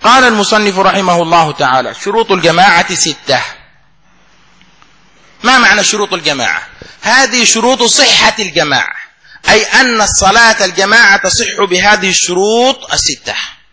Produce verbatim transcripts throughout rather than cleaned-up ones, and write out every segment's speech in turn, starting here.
قال المصنف رحمه الله تعالى: شروط الجماعة ستة. ما معنى شروط الجماعة؟ هذه شروط صحة الجماعة، أي أن الصلاة الجماعة تصح بهذه الشروط الستة.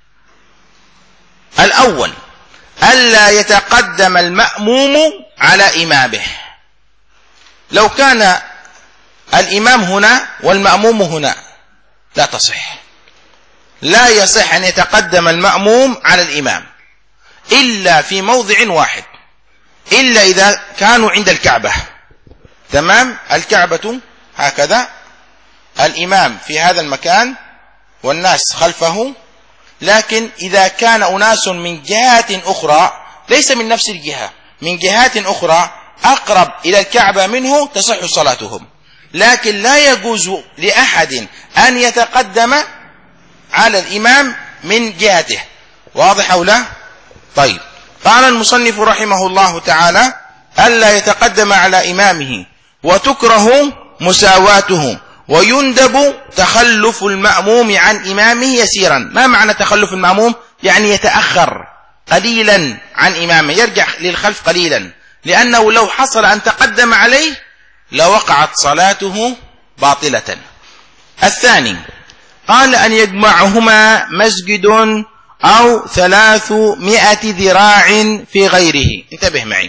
الأول: ألا يتقدم المأموم على إمامه. لو كان الإمام هنا والمأموم هنا لا تصح، لا يصح أن يتقدم المأموم على الإمام إلا في موضع واحد، إلا إذا كانوا عند الكعبة. تمام؟ الكعبة هكذا، الإمام في هذا المكان والناس خلفه، لكن إذا كان أناس من جهات أخرى ليس من نفس الجهة، من جهات أخرى أقرب إلى الكعبة منه تصح صلاتهم، لكن لا يجوز لأحد أن يتقدم على الإمام من جهته. واضح أو لا؟ طيب، قال المصنف رحمه الله تعالى: ألا يتقدم على إمامه، وتكره مساواته، ويندب تخلف المأموم عن إمامه يسيرا. ما معنى تخلف المأموم؟ يعني يتأخر قليلا عن إمامه، يرجع للخلف قليلا، لأنه لو حصل أن تقدم عليه لوقعت صلاته باطلة. الثاني: قال أن يجمعهما مسجد أو ثلاثمائة ذراع في غيره. انتبه معي،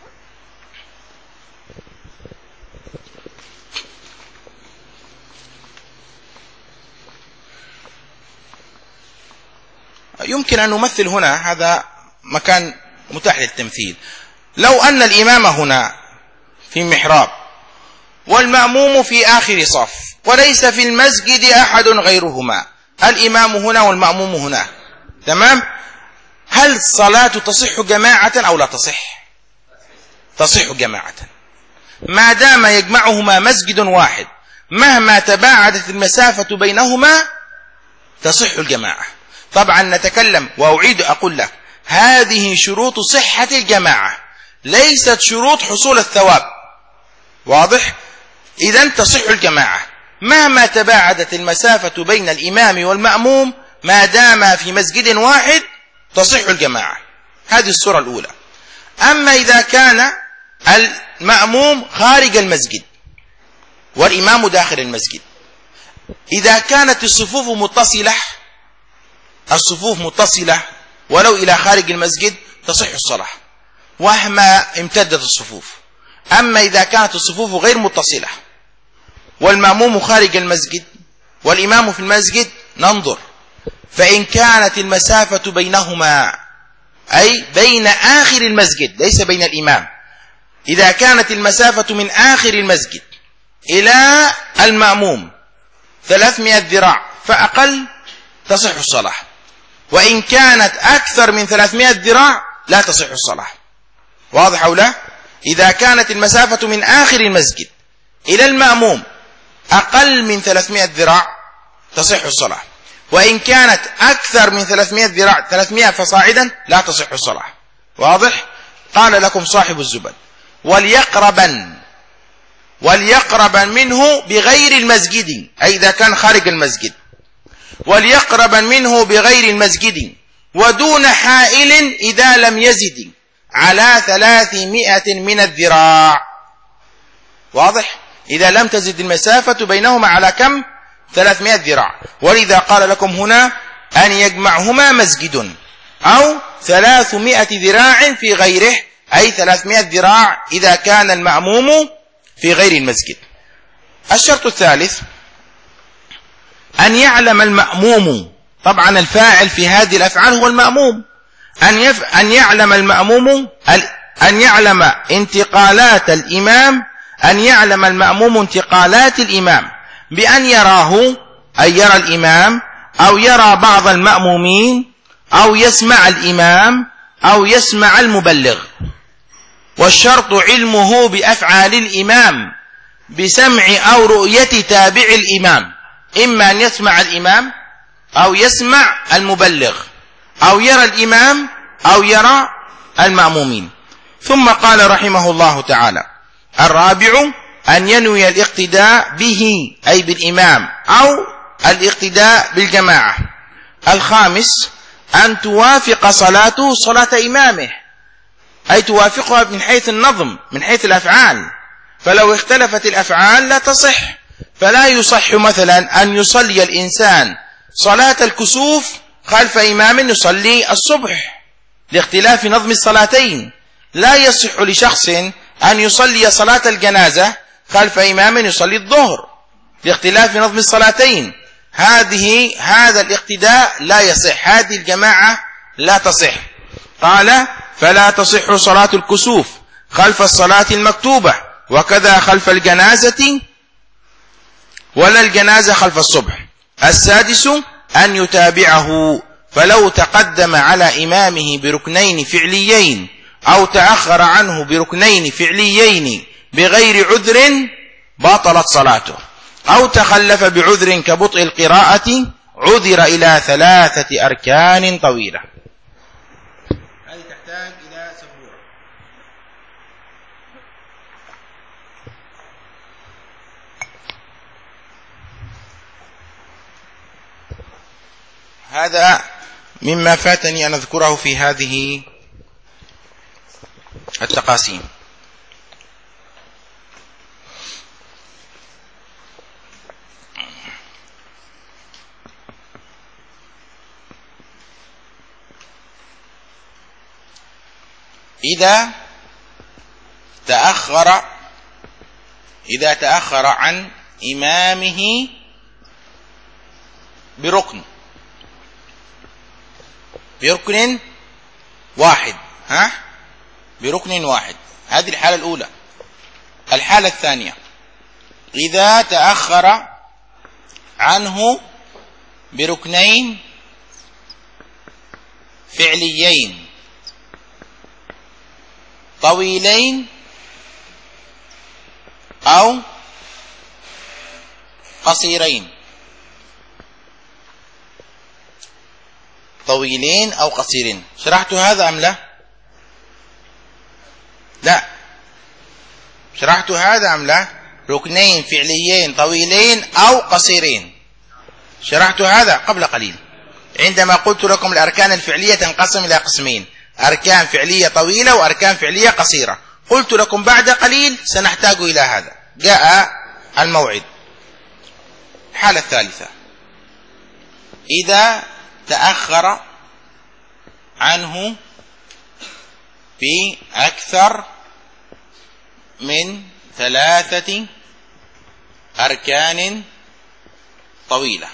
يمكن أن نمثل هنا، هذا مكان متاح للتمثيل. لو أن الإمام هنا في محراب والمأموم في آخر صف وليس في المسجد أحد غيرهما، الإمام هنا والمأموم هنا، تمام؟ هل الصلاة تصح جماعة أو لا تصح؟ تصح جماعة ما دام يجمعهما مسجد واحد، مهما تباعدت المسافة بينهما تصح الجماعة. طبعا نتكلم وأعيد أقول لك، هذه شروط صحة الجماعة، ليست شروط حصول الثواب. واضح؟ إذن تصح الجماعة مهما تباعدت المسافة بين الإمام والمأموم، ما دام في مسجد واحد تصح الجماعة. هذه الصورة الأولى. أما إذا كان المأموم خارج المسجد والإمام داخل المسجد، إذا كانت الصفوف متصلة، الصفوف متصلة ولو إلى خارج المسجد تصح الصلاة وهما امتدت الصفوف. أما إذا كانت الصفوف غير متصلة والمأموم خارج المسجد والإمام في المسجد، ننظر، فإن كانت المسافة بينهما، أي بين آخر المسجد ليس بين الإمام، إذا كانت المسافة من آخر المسجد إلى المأموم ثلاثمائة ذراع فأقل تصح الصلاة، وإن كانت أكثر من ثلاثمائة ذراع لا تصح الصلاة. واضح أو لا؟ إذا كانت المسافة من آخر المسجد إلى المأموم أقل من ثلاثمائة ذراع تصح الصلاة، وإن كانت أكثر من ثلاثمائة ذراع، ثلاثمائة فصاعدا، لا تصح الصلاة. واضح؟ قال لكم صاحب الزبد: وليقربا وليقربا منه بغير المسجد، أي إذا كان خارج المسجد، وليقربا منه بغير المسجد ودون حائل إذا لم يزد على ثلاثمائة من الذراع. واضح؟ إذا لم تزد المسافة بينهما على كم؟ ثلاثمائة ذراع. ولذا قال لكم هنا أن يجمعهما مسجد أو ثلاثمائة ذراع في غيره، أي ثلاثمائة ذراع إذا كان المأموم في غير المسجد. الشرط الثالث: أن يعلم المأموم، طبعا الفاعل في هذه الأفعال هو المأموم، أن, يف... أن يعلم المأموم ال... أن يعلم انتقالات الإمام، أن يعلم المأموم انتقالات الإمام بأن يراه، أي يرى الإمام، أو يرى بعض المأمومين، أو يسمع الإمام، أو يسمع المبلغ. والشرط علمه بأفعال الإمام بسمع أو رؤية تابع الإمام، إما أن يسمع الإمام أو يسمع المبلغ، أو يرى الإمام أو يرى المأمومين. ثم قال رحمه الله تعالى: الرابع: أن ينوي الاقتداء به، أي بالإمام، أو الاقتداء بالجماعة. الخامس: أن توافق صلاته صلاة إمامه، أي توافقها من حيث النظم، من حيث الأفعال. فلو اختلفت الأفعال لا تصح. فلا يصح مثلا أن يصلي الإنسان صلاة الكسوف خلف إمام يصلي الصبح لاختلاف نظم الصلاتين. لا يصح لشخص أن يصلي صلاة الجنازة خلف إمام يصلي الظهر لاختلاف نظم الصلاتين. هذه هذا الاقتداء لا يصح، هذه الجماعة لا تصح. قال: فلا تصح صلاة الكسوف خلف الصلاة المكتوبة، وكذا خلف الجنازة، ولا الجنازة خلف الصبح. السادس أن يتابعه، فلو تقدم على إمامه بركنين فعليين أو تأخر عنه بركنين فعليين بغير عذر بطلت صلاته، أو تخلف بعذر كبطء القراءة عذر إلى ثلاثة أركان طويلة. هذه تحتاج إلى سبورة. هذا مما فاتني أن أذكره في هذه التقاسيم. إذا تأخر إذا تأخر عن إمامه بركن بركن واحد ها بركن واحد هذه الحالة الأولى. الحالة الثانية: إذا تأخر عنه بركنين فعليين طويلين أو قصيرين طويلين أو قصيرين. شرحت هذا أم لا؟ لا. شرحت هذا أم لا؟ ركنين فعليين طويلين أو قصيرين. شرحت هذا قبل قليل عندما قلت لكم الأركان الفعلية تنقسم إلى قسمين: أركان فعلية طويلة وأركان فعلية قصيرة. قلت لكم بعد قليل سنحتاج إلى هذا. جاء الموعد. الحالة الثالثة: إذا تأخر عنه بأكثر من ثلاثة أركان طويلة.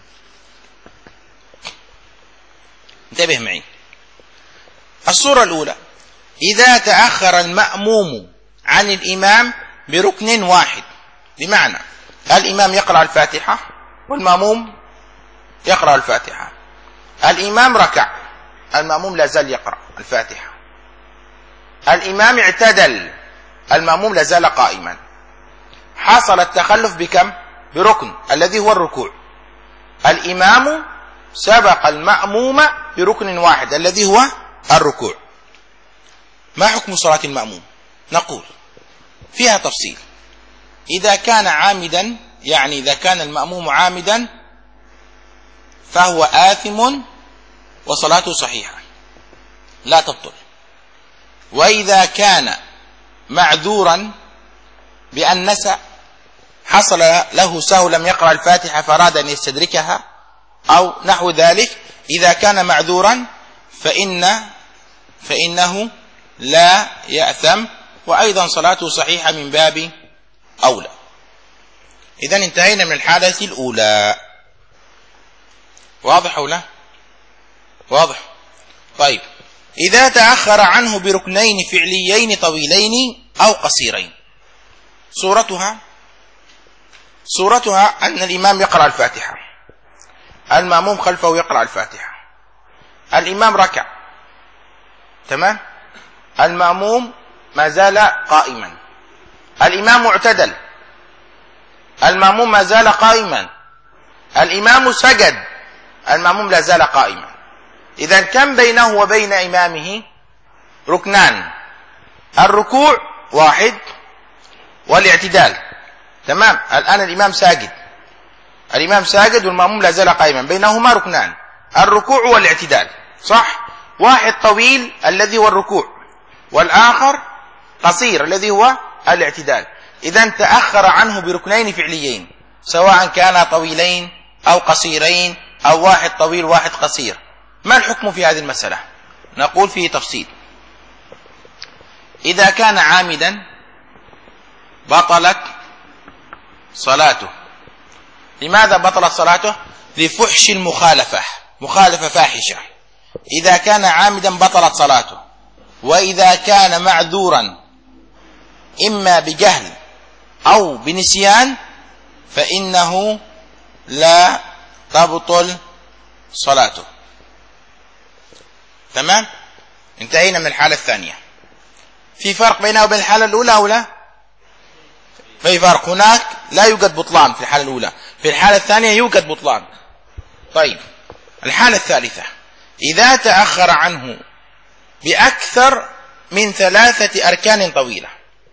انتبه معي. الصورة الأولى: إذا تأخر المأموم عن الإمام بركن واحد، بمعنى الإمام يقرأ الفاتحة والمأموم يقرأ الفاتحة، الإمام ركع، المأموم لا زال يقرأ الفاتحة، الإمام اعتدل، المأموم لا زال قائما. حصل التخلف بكم؟ بركن الذي هو الركوع. الإمام سبق المأموم بركن واحد الذي هو الركوع. ما حكم صلاة المأموم؟ نقول فيها تفصيل. إذا كان عامدا، يعني إذا كان المأموم عامدا فهو آثم وصلاته صحيحة لا تبطل. وإذا كان معذورا بأن نسى، حصل له سهو لم يقرأ الفاتحة فأراد أن يستدركها أو نحو ذلك، إذا كان معذورا فإن فإنه لا يأثم، وأيضا صلاته صحيحة من باب أولى. إذن انتهينا من الحالة الأولى. واضح أو لا؟ واضح. طيب، إذا تأخر عنه بركنين فعليين طويلين أو قصيرين، صورتها صورتها أن الإمام يقرأ الفاتحة، المأموم خلفه يقرأ الفاتحة، الإمام ركع، تمام، المأموم ما زال قائما، الإمام اعتدل، المأموم ما زال قائما، الإمام سجد، المأموم لا زال قائما. إذا كم بينه وبين إمامه؟ ركنان، الركوع واحد والاعتدال، تمام. الآن الإمام ساجد، الإمام ساجد والمأموم لا زال قائما، بينهما ركنان، الركوع والاعتدال. صح؟ واحد طويل الذي هو الركوع، والآخر قصير الذي هو الاعتدال. إذن تأخر عنه بركنين فعليين، سواء كانا طويلين أو قصيرين أو واحد طويل واحد قصير. ما الحكم في هذه المسألة؟ نقول فيه تفصيل. إذا كان عامدا بطلت صلاته. لماذا بطلت صلاته؟ لفحش المخالفة، مخالفة فاحشة. إذا كان عامدا بطلت صلاته. وإذا كان معذورا إما بجهل أو بنسيان فإنه لا تبطل صلاته. تمام؟ انتهينا من الحالة الثانية. في فرق بينها وبين الحالة الأولى أو لا؟ في فرق. هناك لا يوجد بطلان في الحالة الأولى، في الحالة الثانية يوجد بطلان. طيب، الحالة الثالثة إذا تأخر عنه بأكثر من ثلاثة أركان طويلة.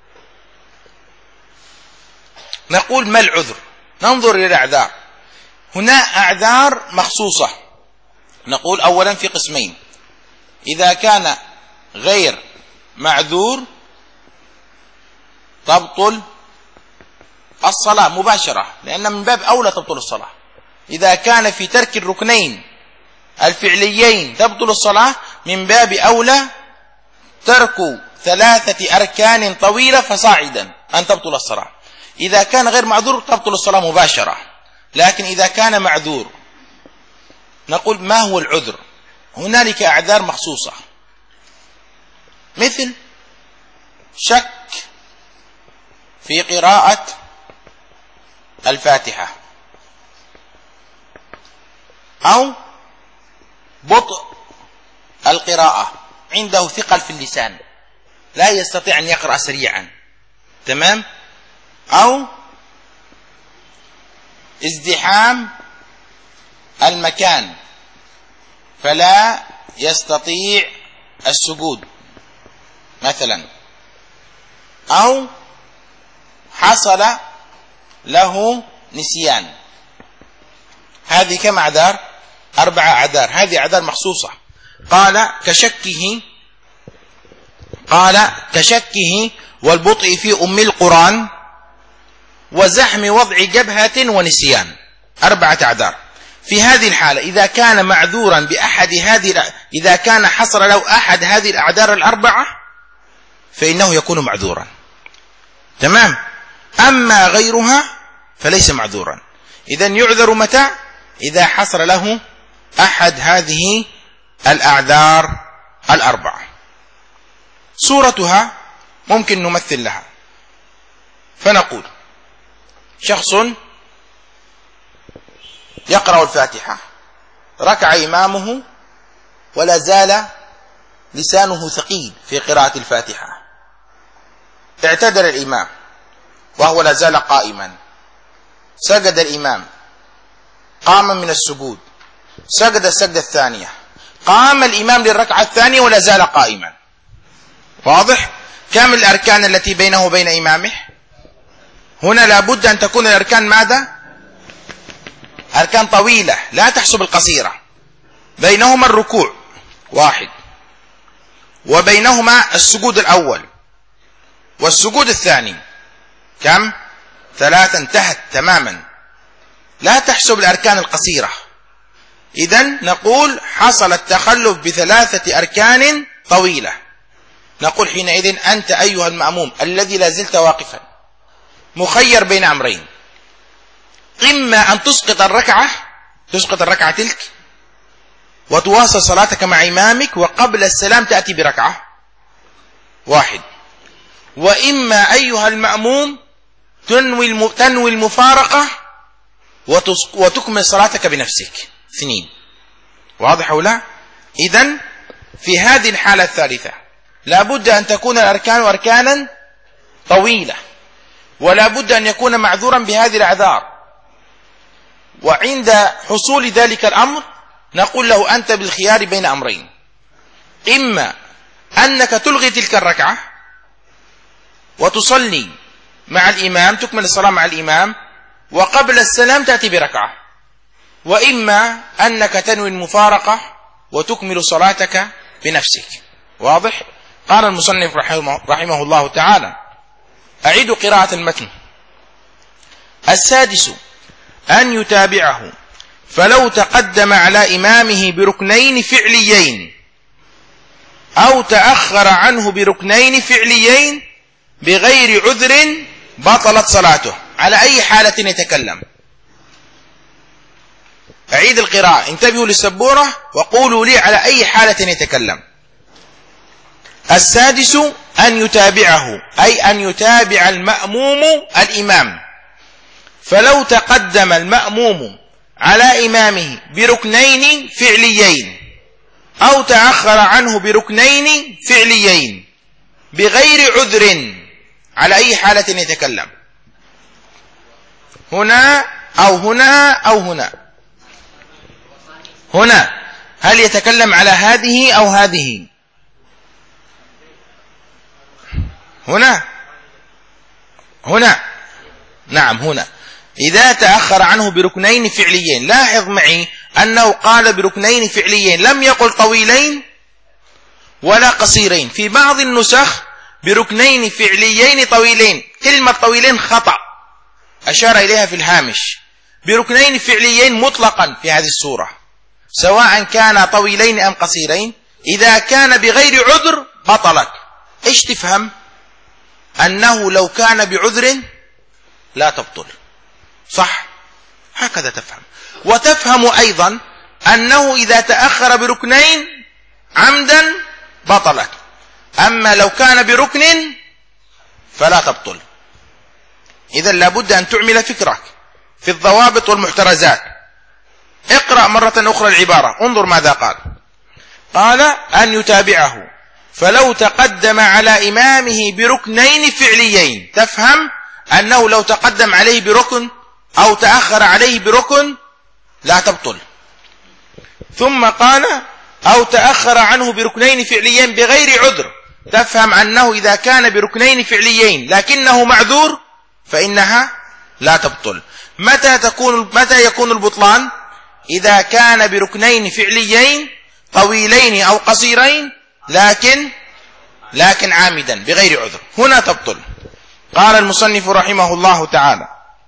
نقول ما العذر؟ ننظر إلى الأعذار. هنا أعذار مخصوصة. نقول أولا في قسمين. إذا كان غير معذور تبطل الصلاة مباشرة، لأن من باب أولى تبطل الصلاة. إذا كان في ترك الركنين الفعليين تبطل الصلاة، من باب أولى ترك ثلاثة أركان طويلة فصاعدا أن تبطل الصلاة. إذا كان غير معذور تبطل الصلاة مباشرة. لكن إذا كان معذور نقول ما هو العذر؟ هنالك أعذار مخصوصة، مثل شك في قراءة الفاتحة، أو بطء القراءة، عنده ثقل في اللسان لا يستطيع أن يقرأ سريعا. تمام؟ أو ازدحام المكان فلا يستطيع السجود مثلا، أو حصل له نسيان. هذه كم أعذار؟ أربعة أعذار. هذه أعذار مخصوصة. قال كشكه قال كشكه والبطء في أم القرآن وزحم وضع جبهة ونسيان. أربعة أعذار. في هذه الحالة إذا كان معذورا بأحد هذه، إذا كان حصل له أحد هذه الأعذار الأربعة فإنه يكون معذورا. تمام؟ أما غيرها فليس معذورا. إذن يعذر متى؟ إذا حصل له أحد هذه الأعذار الأربعة. صورتها ممكن نمثل لها، فنقول شخص يقرأ الفاتحة، ركع إمامه ولا زال لسانه ثقيل في قراءة الفاتحة، اعتدل الإمام وهو لا زال قائما، سجد الإمام، قام من السجود، سجد السجدة الثانية، قام الإمام للركعة الثانية ولا زال قائما. واضح؟ كم الأركان التي بينه وبين إمامه؟ هنا لابد أن تكون الأركان ماذا؟ أركان طويلة لا تحسب القصيرة. بينهما الركوع واحد، وبينهما السجود الأول والسجود الثاني. كم؟ ثلاثة. انتهت تماما. لا تحسب الأركان القصيرة. إذن نقول حصل التخلف بثلاثة أركان طويلة. نقول حينئذ أنت أيها المأموم الذي لا زلت واقفا مخير بين أمرين: إما أن تسقط الركعة تسقط الركعة تلك وتواصل صلاتك مع إمامك وقبل السلام تأتي بركعة واحد، وإما أيها المأموم تنوي تنوي المفارقة وتكمل صلاتك بنفسك اثنين. واضح أو لا؟ إذن في هذه الحالة الثالثة لابد أن تكون الأركان أركانا طويلة، ولا بد أن يكون معذورا بهذه الأعذار. وعند حصول ذلك الأمر نقول له أنت بالخيار بين أمرين: إما أنك تلغي تلك الركعة وتصلي مع الإمام، تكمل الصلاة مع الإمام وقبل السلام تأتي بركعة، وإما أنك تنوي المفارقة وتكمل صلاتك بنفسك. واضح؟ قال المصنف رحمه, رحمه الله تعالى: أعيد قراءة المتن. السادس أن يتابعه، فلو تقدم على إمامه بركنين فعليين أو تأخر عنه بركنين فعليين بغير عذر بطلت صلاته. على أي حالة يتكلم؟ أعيد القراءة، انتبهوا للسبورة وقولوا لي على أي حالة يتكلم. السادس أن يتابعه، أي أن يتابع المأموم الإمام، فلو تقدم المأموم على إمامه بركنين فعليين أو تأخر عنه بركنين فعليين بغير عذر، على أي حالة يتكلم؟ هنا أو هنا أو هنا؟ هنا هل يتكلم على هذه أو هذه؟ هنا هنا نعم هنا. إذا تأخر عنه بركنين فعليين، لاحظ معي أنه قال بركنين فعليين، لم يقل طويلين ولا قصيرين. في بعض النسخ بركنين فعليين طويلين، كلمة طويلين خطأ أشار إليها في الهامش. بركنين فعليين مطلقا في هذه السورة، سواء كان طويلين أم قصيرين، إذا كان بغير عذر بطلت. إيش تفهم؟ أنه لو كان بعذر لا تبطل، صح؟ هكذا تفهم. وتفهم أيضا أنه إذا تأخر بركنين عمدا بطلت، أما لو كان بركن فلا تبطل. إذن لابد أن تعمل فكرك في الضوابط والمحترزات. اقرأ مرة أخرى العبارة، انظر ماذا قال. قال: أن يتابعه، فلو تقدم على إمامه بركنين فعليين. تفهم أنه لو تقدم عليه بركن أو تأخر عليه بركن لا تبطل. ثم قال: أو تأخر عنه بركنين فعليين بغير عذر. تفهم أنه إذا كان بركنين فعليين لكنه معذور فإنها لا تبطل. متى تكون متى يكون البطلان؟ إذا كان بركنين فعليين طويلين أو قصيرين لكن لكن عامدا بغير عذر، هنا تبطل. قال المصنف رحمه الله تعالى: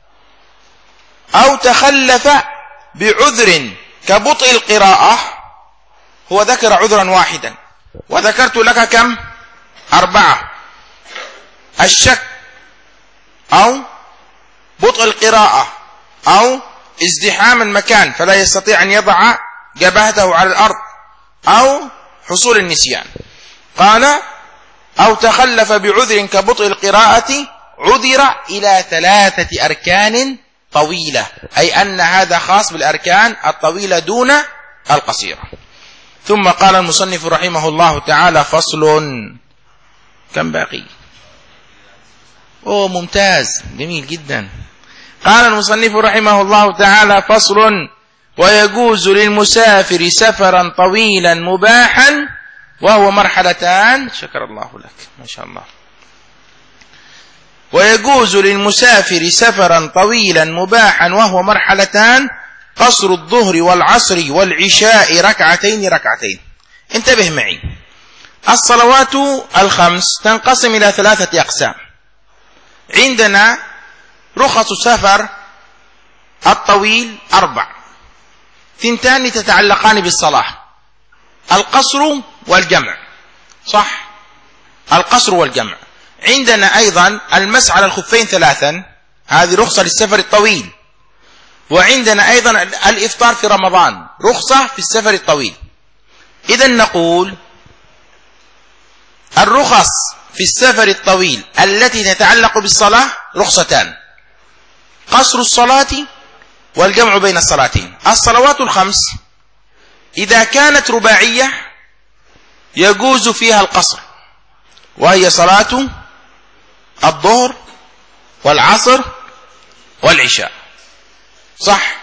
أو تخلف بعذر كبطء القراءة. هو ذكر عذرا واحدا وذكرت لك كم؟ أربعة: الشك أو بطء القراءة أو ازدحام المكان فلا يستطيع أن يضع جبهته على الأرض أو حصول النسيان. قال: أو تخلف بعذر كبطء القراءة عذر إلى ثلاثة أركان طويلة، أي أن هذا خاص بالأركان الطويلة دون القصيرة. ثم قال المصنف رحمه الله تعالى: فصل. كم باقي؟ أوه ممتاز، جميل جدا. قال المصنف رحمه الله تعالى: فصل. ويجوز للمسافر سفرا طويلا مباحا وهو مرحلتان. شكر الله لك، ما شاء الله. ويجوز للمسافر سفرا طويلا مباحا وهو مرحلتان: قصر الظهر والعصر والعشاء ركعتين ركعتين. انتبه معي، الصلوات الخمس تنقسم إلى ثلاثة أقسام. عندنا رخص السفر الطويل أربع، ثنتان تتعلقان بالصلاة: القصر والجمع، صح؟ القصر والجمع. عندنا أيضا المسح على الخفين ثلاثا، هذه رخصة للسفر الطويل. وعندنا أيضا الإفطار في رمضان، رخصة في السفر الطويل. إذن نقول الرخص في السفر الطويل التي تتعلق بالصلاة رخصتان: قصر الصلاة والجمع بين الصلاتين. الصلوات الخمس إذا كانت رباعية يجوز فيها القصر، وهي صلاة الظهر والعصر والعشاء، صح؟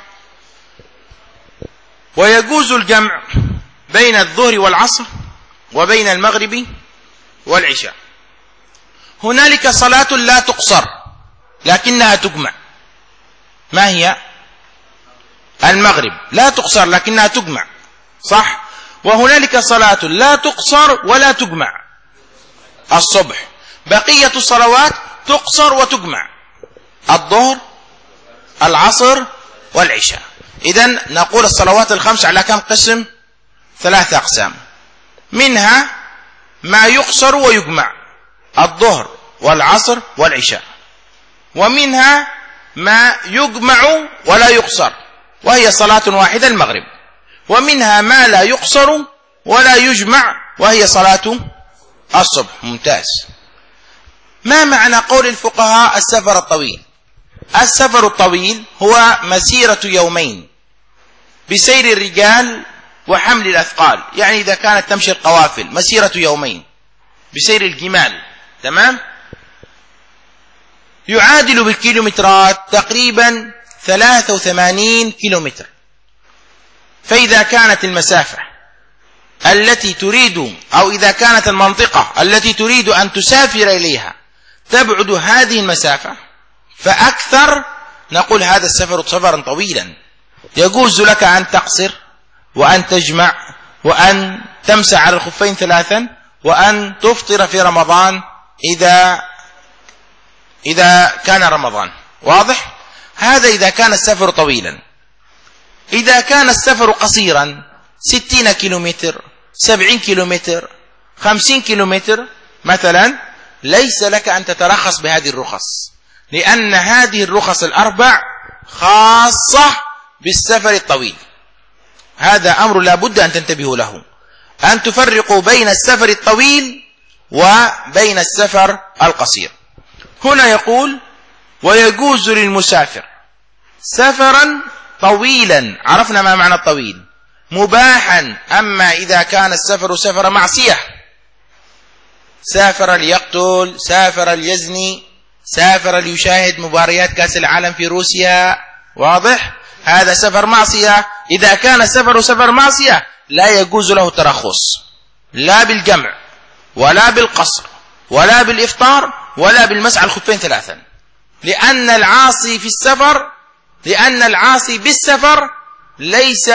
ويجوز الجمع بين الظهر والعصر وبين المغرب والعشاء. هنالك صلاة لا تقصر لكنها تجمع، ما هي؟ المغرب لا تقصر لكنها تجمع، صح؟ وهنالك صلاة لا تقصر ولا تجمع، الصبح. بقية الصلوات تقصر وتجمع، الظهر، العصر، والعشاء. إذن نقول الصلوات الخمس على كم قسم؟ ثلاثة أقسام، منها ما يقصر ويجمع، الظهر والعصر والعشاء، ومنها ما يجمع ولا يقصر وهي صلاة واحدة المغرب، ومنها ما لا يقصر ولا يجمع وهي صلاة الصبح. ممتاز. ما معنى قول الفقهاء السفر الطويل؟ السفر الطويل هو مسيرة يومين بسير الرجال وحمل الأثقال، يعني إذا كانت تمشي القوافل مسيرة يومين بسير الجمال، تمام؟ يعادل بالكيلومترات تقريبا ثلاثة وثمانين كيلومتر. فإذا كانت المسافة التي تريد أو إذا كانت المنطقة التي تريد أن تسافر إليها تبعد هذه المسافة فأكثر، نقول هذا السفر سفرا طويلا. يجوز لك أن تقصر وأن تجمع وأن تمسح على الخفين ثلاثا وأن تفطر في رمضان إذا إذا كان رمضان. واضح؟ هذا إذا كان السفر طويلا. إذا كان السفر قصيرا ستين كيلومتر، سبعين كيلومتر، خمسين كيلومتر مثلا، ليس لك أن تترخص بهذه الرخص، لأن هذه الرخص الأربع خاصة بالسفر الطويل. هذا أمر لا بد أن تنتبهوا له، أن تفرقوا بين السفر الطويل وبين السفر القصير. هنا يقول ويجوز للمسافر سفرا طويلا، عرفنا ما معنى الطويل، مباحا. أما إذا كان السفر سفر معصية، سافر ليقتل، سافر ليزني، سافر ليشاهد مباريات كأس العالم في روسيا، واضح؟ هذا سفر معصية. إذا كان السفر سفر معصية لا يجوز له الترخص، لا بالجمع ولا بالقصر ولا بالإفطار ولا بالمسح على الخفين ثلاثا، لأن العاصي في السفر لأن العاصي بالسفر ليس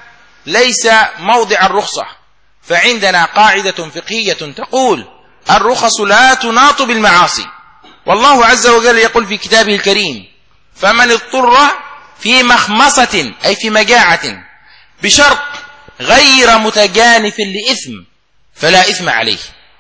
ليس موضع الرخصة. فعندنا قاعدة فقهية تقول الرخص لا تناط بالمعاصي، والله عز وجل يقول في كتابه الكريم فمن اضطر في مخمصة أي في مجاعة بشرط غير متجانف لإثم فلا إثم عليه،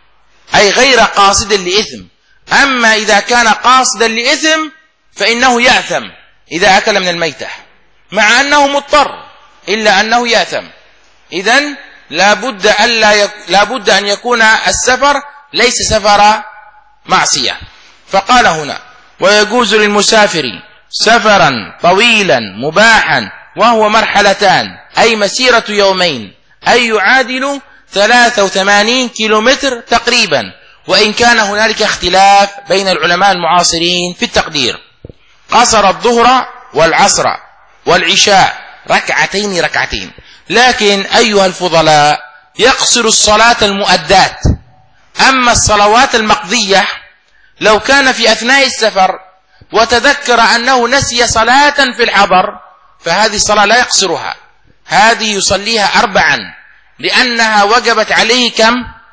أي غير قاصد لإثم. أما إذا كان قاصدا لإثم فإنه يأثم إذا أكل من الميتة، مع أنه مضطر إلا أنه يأثم. إذن لابد ألا يك... لابد أن يكون السفر ليس سفر معصية. فقال هنا ويجوز للمسافر سفرا طويلا مباحا وهو مرحلتان، أي مسيرة يومين، أي يعادل ثلاثة وثمانين كيلومتر تقريبا، وإن كان هنالك اختلاف بين العلماء المعاصرين في التقدير. قصر الظهر والعصر والعشاء ركعتين ركعتين، لكن أيها الفضلاء يقصر الصلاة المؤدات. أما الصلوات المقضية لو كان في أثناء السفر وتذكر أنه نسي صلاة في الحضر فهذه الصلاة لا يقصرها، هذه يصليها أربعا، لأنها وجبت عليه كم؟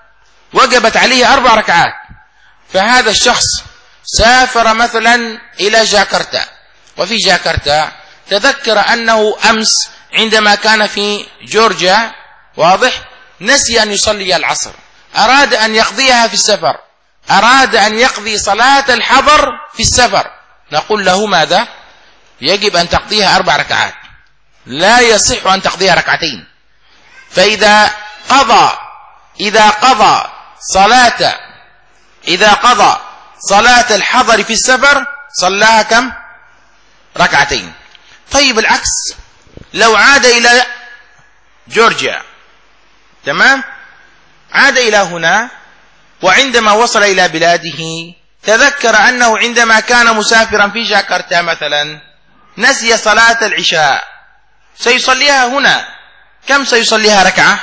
وجبت عليه أربع ركعات. فهذا الشخص سافر مثلا إلى جاكرتا، وفي جاكرتا تذكر أنه أمس عندما كان في جورجيا، واضح، نسي أن يصلي العصر، أراد أن يقضيها في السفر، أراد أن يقضي صلاة الحضر في السفر، نقول له ماذا؟ يجب أن تقضيها أربع ركعات، لا يصح أن تقضيها ركعتين. فإذا قضى إذا قضى صلاة إذا قضى صلاة الحضر في السفر صلاها كم؟ ركعتين. طيب العكس، لو عاد إلى جورجيا، تمام، عاد إلى هنا، وعندما وصل إلى بلاده تذكر أنه عندما كان مسافرا في جاكرتا مثلا نسي صلاة العشاء، سيصليها هنا، كم سيصليها ركعة؟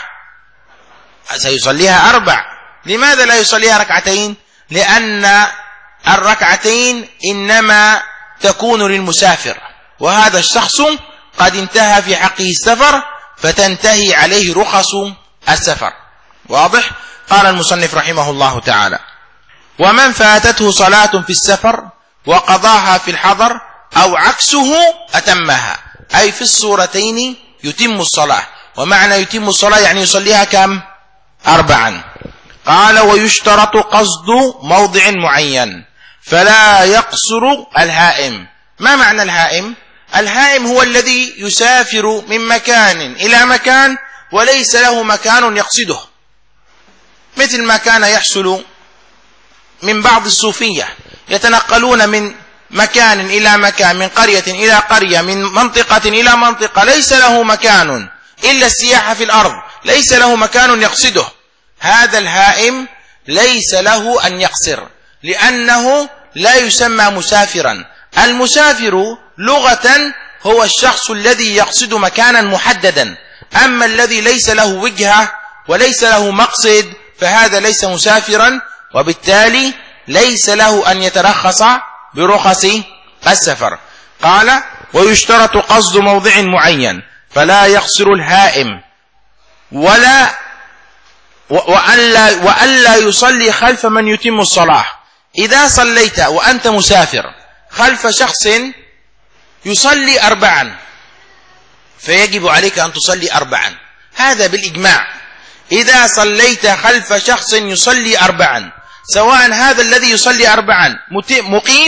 سيصليها أربع. لماذا لا يصليها ركعتين؟ لأن الركعتين إنما تكون للمسافر، وهذا الشخص قد انتهى في حقه السفر فتنتهي عليه رخص السفر. واضح؟ قال المصنف رحمه الله تعالى: ومن فاتته صلاة في السفر وقضاها في الحضر أو عكسه أتمها، أي في الصورتين يتم الصلاة. ومعنى يتم الصلاة يعني يصليها كم؟ أربعا. قال: ويشترط قصد موضع معين فلا يقصر الهائم. ما معنى الهائم؟ الهائم هو الذي يسافر من مكان إلى مكان وليس له مكان يقصده، مثل ما كان يحصل من بعض الصوفية، يتنقلون من مكان إلى مكان، من قرية إلى قرية، من منطقة إلى منطقة، ليس له مكان إلا السياحة في الأرض، ليس له مكان يقصده. هذا الهائم ليس له أن يقصر، لأنه لا يسمى مسافرا. المسافر لغة هو الشخص الذي يقصد مكانا محددا، أما الذي ليس له وجهة وليس له مقصد فهذا ليس مسافرا، وبالتالي ليس له أن يترخص برخص السفر. قال: ويشترط قصد موضع معين فلا يقصر الهائم ولا وألا, وألا يصلي خلف من يتم الصلاة. إذا صليت وأنت مسافر خلف شخص يصلي أربعا فيجب عليك أن تصلي أربعا، هذا بالإجماع. إذا صليت خلف شخص يصلي أربعا، سواء هذا الذي يصلي أربعا مقيم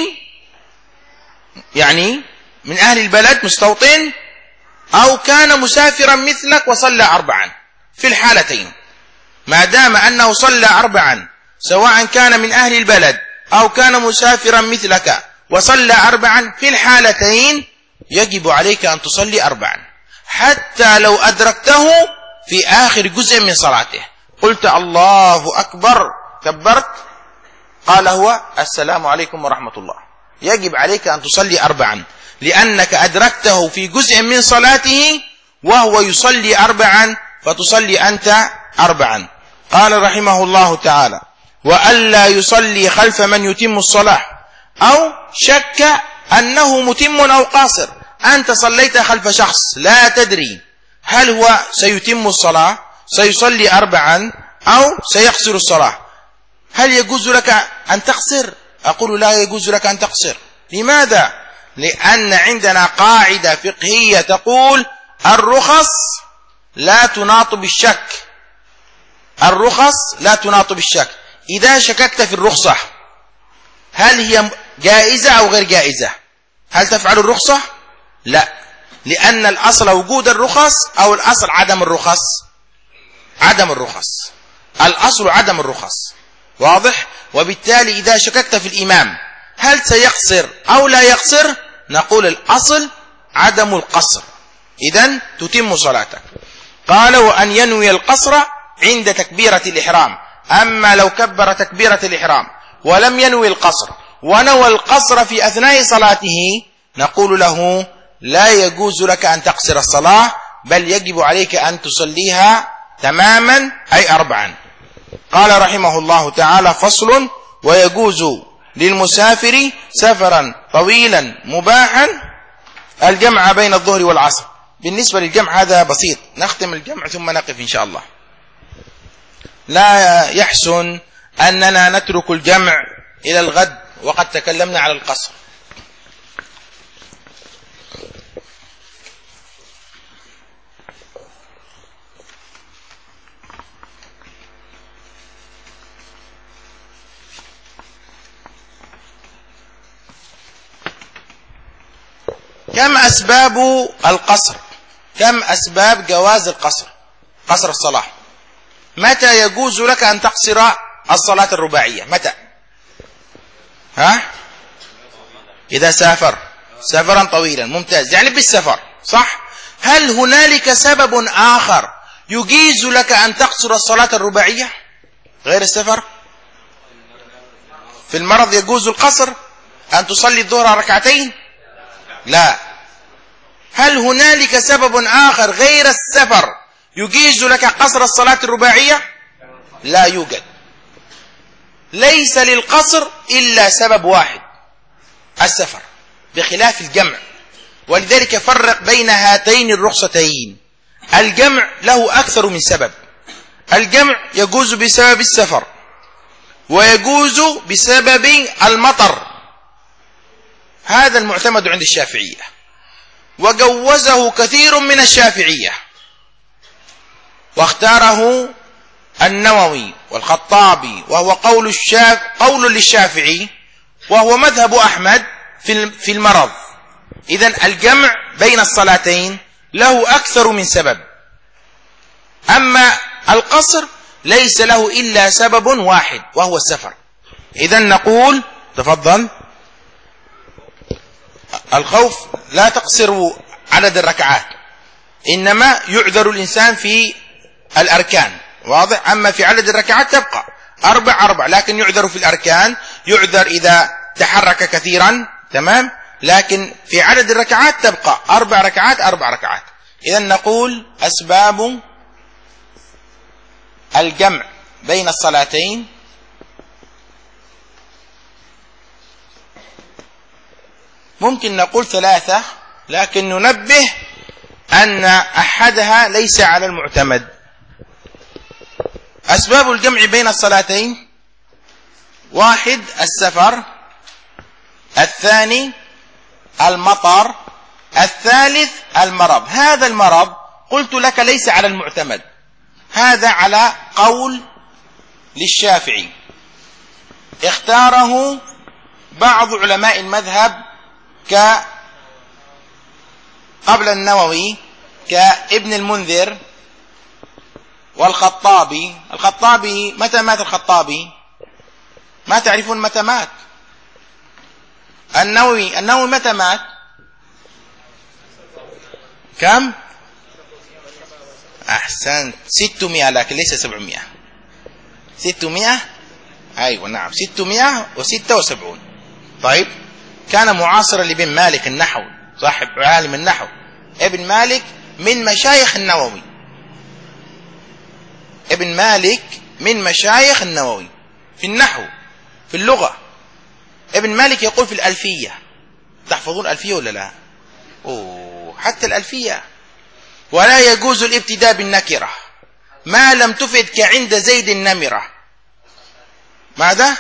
يعني من أهل البلد مستوطن، أو كان مسافرا مثلك وصلى أربعا، في الحالتين ما دام أنه صلى أربعا سواء كان من أهل البلد أو كان مسافرا مثلك وصلى أربعا، في الحالتين يجب عليك أن تصلي أربعا، حتى لو أدركته في آخر جزء من صلاته. قلت الله أكبر، كبرت، قال هو السلام عليكم ورحمة الله، يجب عليك أن تصلي أربعا، لأنك أدركته في جزء من صلاته وهو يصلي أربعا فتصلي أنت أربعا. قال رحمه الله تعالى: وألا يصلي خلف من يتم الصلاة، أو شك أنه متم أو قاصر. أنت صليت خلف شخص لا تدري هل هو سيتم الصلاة، سيصلي أربعا أو سيقصر الصلاة، هل يجوز لك أن تقصر؟ أقول لا يجوز لك أن تقصر. لماذا؟ لأن عندنا قاعدة فقهية تقول: الرخص لا تناط بالشك، الرخص لا تناط بالشك. إذا شككت في الرخصة هل هي جائزة أو غير جائزة، هل تفعل الرخصة؟ لا، لأن الأصل وجود الرخص أو الأصل عدم الرخص؟ عدم الرخص، الأصل عدم الرخص. واضح؟ وبالتالي إذا شككت في الإمام هل سيقصر أو لا يقصر، نقول الأصل عدم القصر، إذن تتم صلاتك. قال: وأن ينوي القصر عند تكبيرة الإحرام. أما لو كبر تكبيرة الإحرام ولم ينوي القصر ونوى القصر في أثناء صلاته، نقول له لا يجوز لك أن تقصر الصلاة، بل يجب عليك أن تصليها تماما أي أربعا. قال رحمه الله تعالى: فصل: ويجوز للمسافر سفرا طويلا مباحا الجمع بين الظهر والعصر. بالنسبة للجمع هذا بسيط، نختم الجمع ثم نقف إن شاء الله. لا يحسن أننا نترك الجمع إلى الغد وقد تكلمنا على القصر. كم أسباب القصر؟ كم أسباب جواز القصر، قصر الصلاة؟ متى يجوز لك أن تقصر الصلاة الرباعية؟ متى؟ ها؟ إذا سافر سفرا طويلا، ممتاز، يعني بالسفر، صح؟ هل هنالك سبب آخر يجيز لك أن تقصر الصلاة الرباعية غير السفر؟ في المرض يجوز القصر، أن تصلي الظهر ركعتين؟ لا. هل هنالك سبب آخر غير السفر يجيز لك قصر الصلاة الرباعية؟ لا يوجد. ليس للقصر إلا سبب واحد، السفر، بخلاف الجمع. ولذلك فرق بين هاتين الرخصتين. الجمع له أكثر من سبب، الجمع يجوز بسبب السفر ويجوز بسبب المطر، هذا المعتمد عند الشافعية، وجوزه كثير من الشافعية، واختاره النووي والخطابي، وهو قول الشاف قول للشافعي، وهو مذهب أحمد في في المرض. إذن الجمع بين الصلاتين له أكثر من سبب، أما القصر ليس له إلا سبب واحد وهو السفر. إذن نقول تفضل، الخوف لا تقصر عدد الركعات، إنما يعذر الإنسان في الأركان، واضح؟ أما في عدد الركعات تبقى أربع أربع، لكن يعذر في الأركان، يعذر إذا تحرك كثيرا، تمام، لكن في عدد الركعات تبقى أربع ركعات أربع ركعات. إذن نقول أسباب الجمع بين الصلاتين ممكن نقول ثلاثة، لكن ننبه أن أحدها ليس على المعتمد. أسباب الجمع بين الصلاتين: واحد السفر، الثاني المطر، الثالث المرض. هذا المرض قلت لك ليس على المعتمد، هذا على قول للشافعي اختاره بعض علماء المذهب ك قبل النووي كابن المنذر والخطابي. الخطابي متى مات الخطابي؟ ما تعرفون متى مات؟ النووي النووي متى مات؟ كم؟ أحسنت، ستمائة، لكن ليس سبعمائة. ستمائة، أيوة نعم، ستمائة وستة وسبعين. طيب، كان معاصرا لابن مالك النحو، صاحب عالم النحو. ابن مالك من مشايخ النووي، ابن مالك من مشايخ النووي في النحو، في اللغة. ابن مالك يقول في الألفية، تحفظون الألفية ولا لا؟ أوه، حتى الألفية: ولا يجوز الابتداء بالنكرة ما لم تفد كعند زيد النمرة. ماذا؟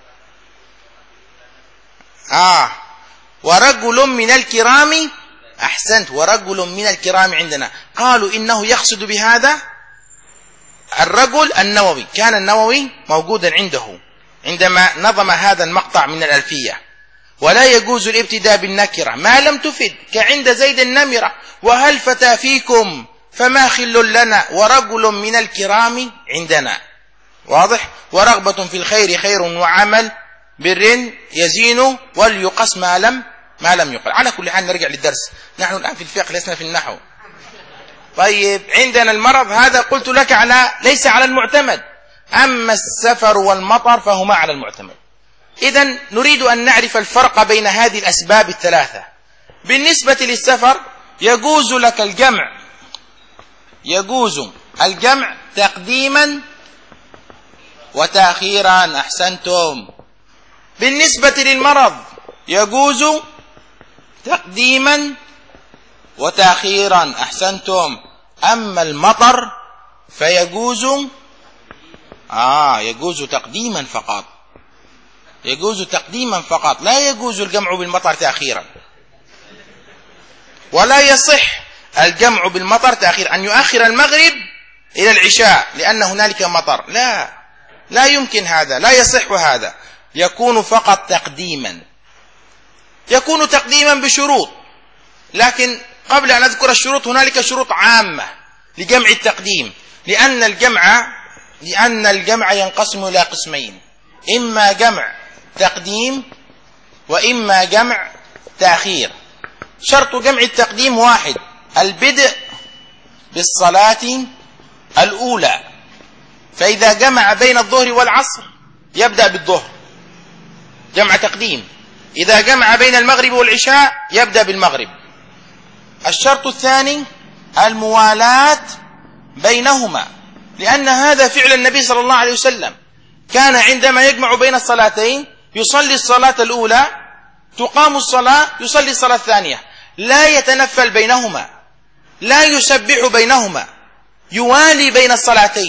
آه ورجل من الكرام، أحسنت، ورجل من الكرام عندنا. قالوا إنه يقصد بهذا الرجل النووي، كان النووي موجودا عنده عندما نظم هذا المقطع من الألفية: ولا يجوز الابتداء بالنكرة ما لم تفد كعند زيد النمرة، وهل فتى فيكم فما خل لنا، ورجل من الكرام عندنا. واضح؟ ورغبة في الخير خير، وعمل بر يزين، وليقص ما لم ما لم يقل. على كل حال نرجع للدرس، نحن الآن في الفقه لسنا في النحو. طيب، عندنا المرض، هذا قلت لك على ليس على المعتمد، أما السفر والمطر فهما على المعتمد. إذن نريد أن نعرف الفرق بين هذه الأسباب الثلاثة. بالنسبة للسفر يجوز لك الجمع، يجوز الجمع تقديما وتأخيرا، أحسنتم. بالنسبة للمرض يجوز تقديما وتأخيرا، أحسنتم. أما المطر فيجوز آه يجوز تقديما فقط، يجوز تقديما فقط، لا يجوز الجمع بالمطر تأخيرا، ولا يصح الجمع بالمطر تأخيرا، أن يؤخر المغرب إلى العشاء لأن هنالك مطر، لا لا يمكن هذا، لا يصح هذا. يكون فقط تقديما، يكون تقديما بشروط، لكن قبل أن أذكر الشروط هنالك شروط عامة لجمع التقديم، لأن الجمع لأن الجمع ينقسم إلى قسمين: إما جمع تقديم وإما جمع تأخير. شرط جمع التقديم واحد: البدء بالصلاة الأولى، فإذا جمع بين الظهر والعصر يبدأ بالظهر، جمع تقديم. إذا جمع بين المغرب والعشاء يبدأ بالمغرب. الشرط الثاني الموالاة بينهما، لأن هذا فعل النبي صلى الله عليه وسلم، كان عندما يجمع بين الصلاتين يصلي الصلاة الأولى، تقام الصلاة، يصلي الصلاة الثانية، لا يتنفل بينهما، لا يسبح بينهما، يوالي بين الصلاتين.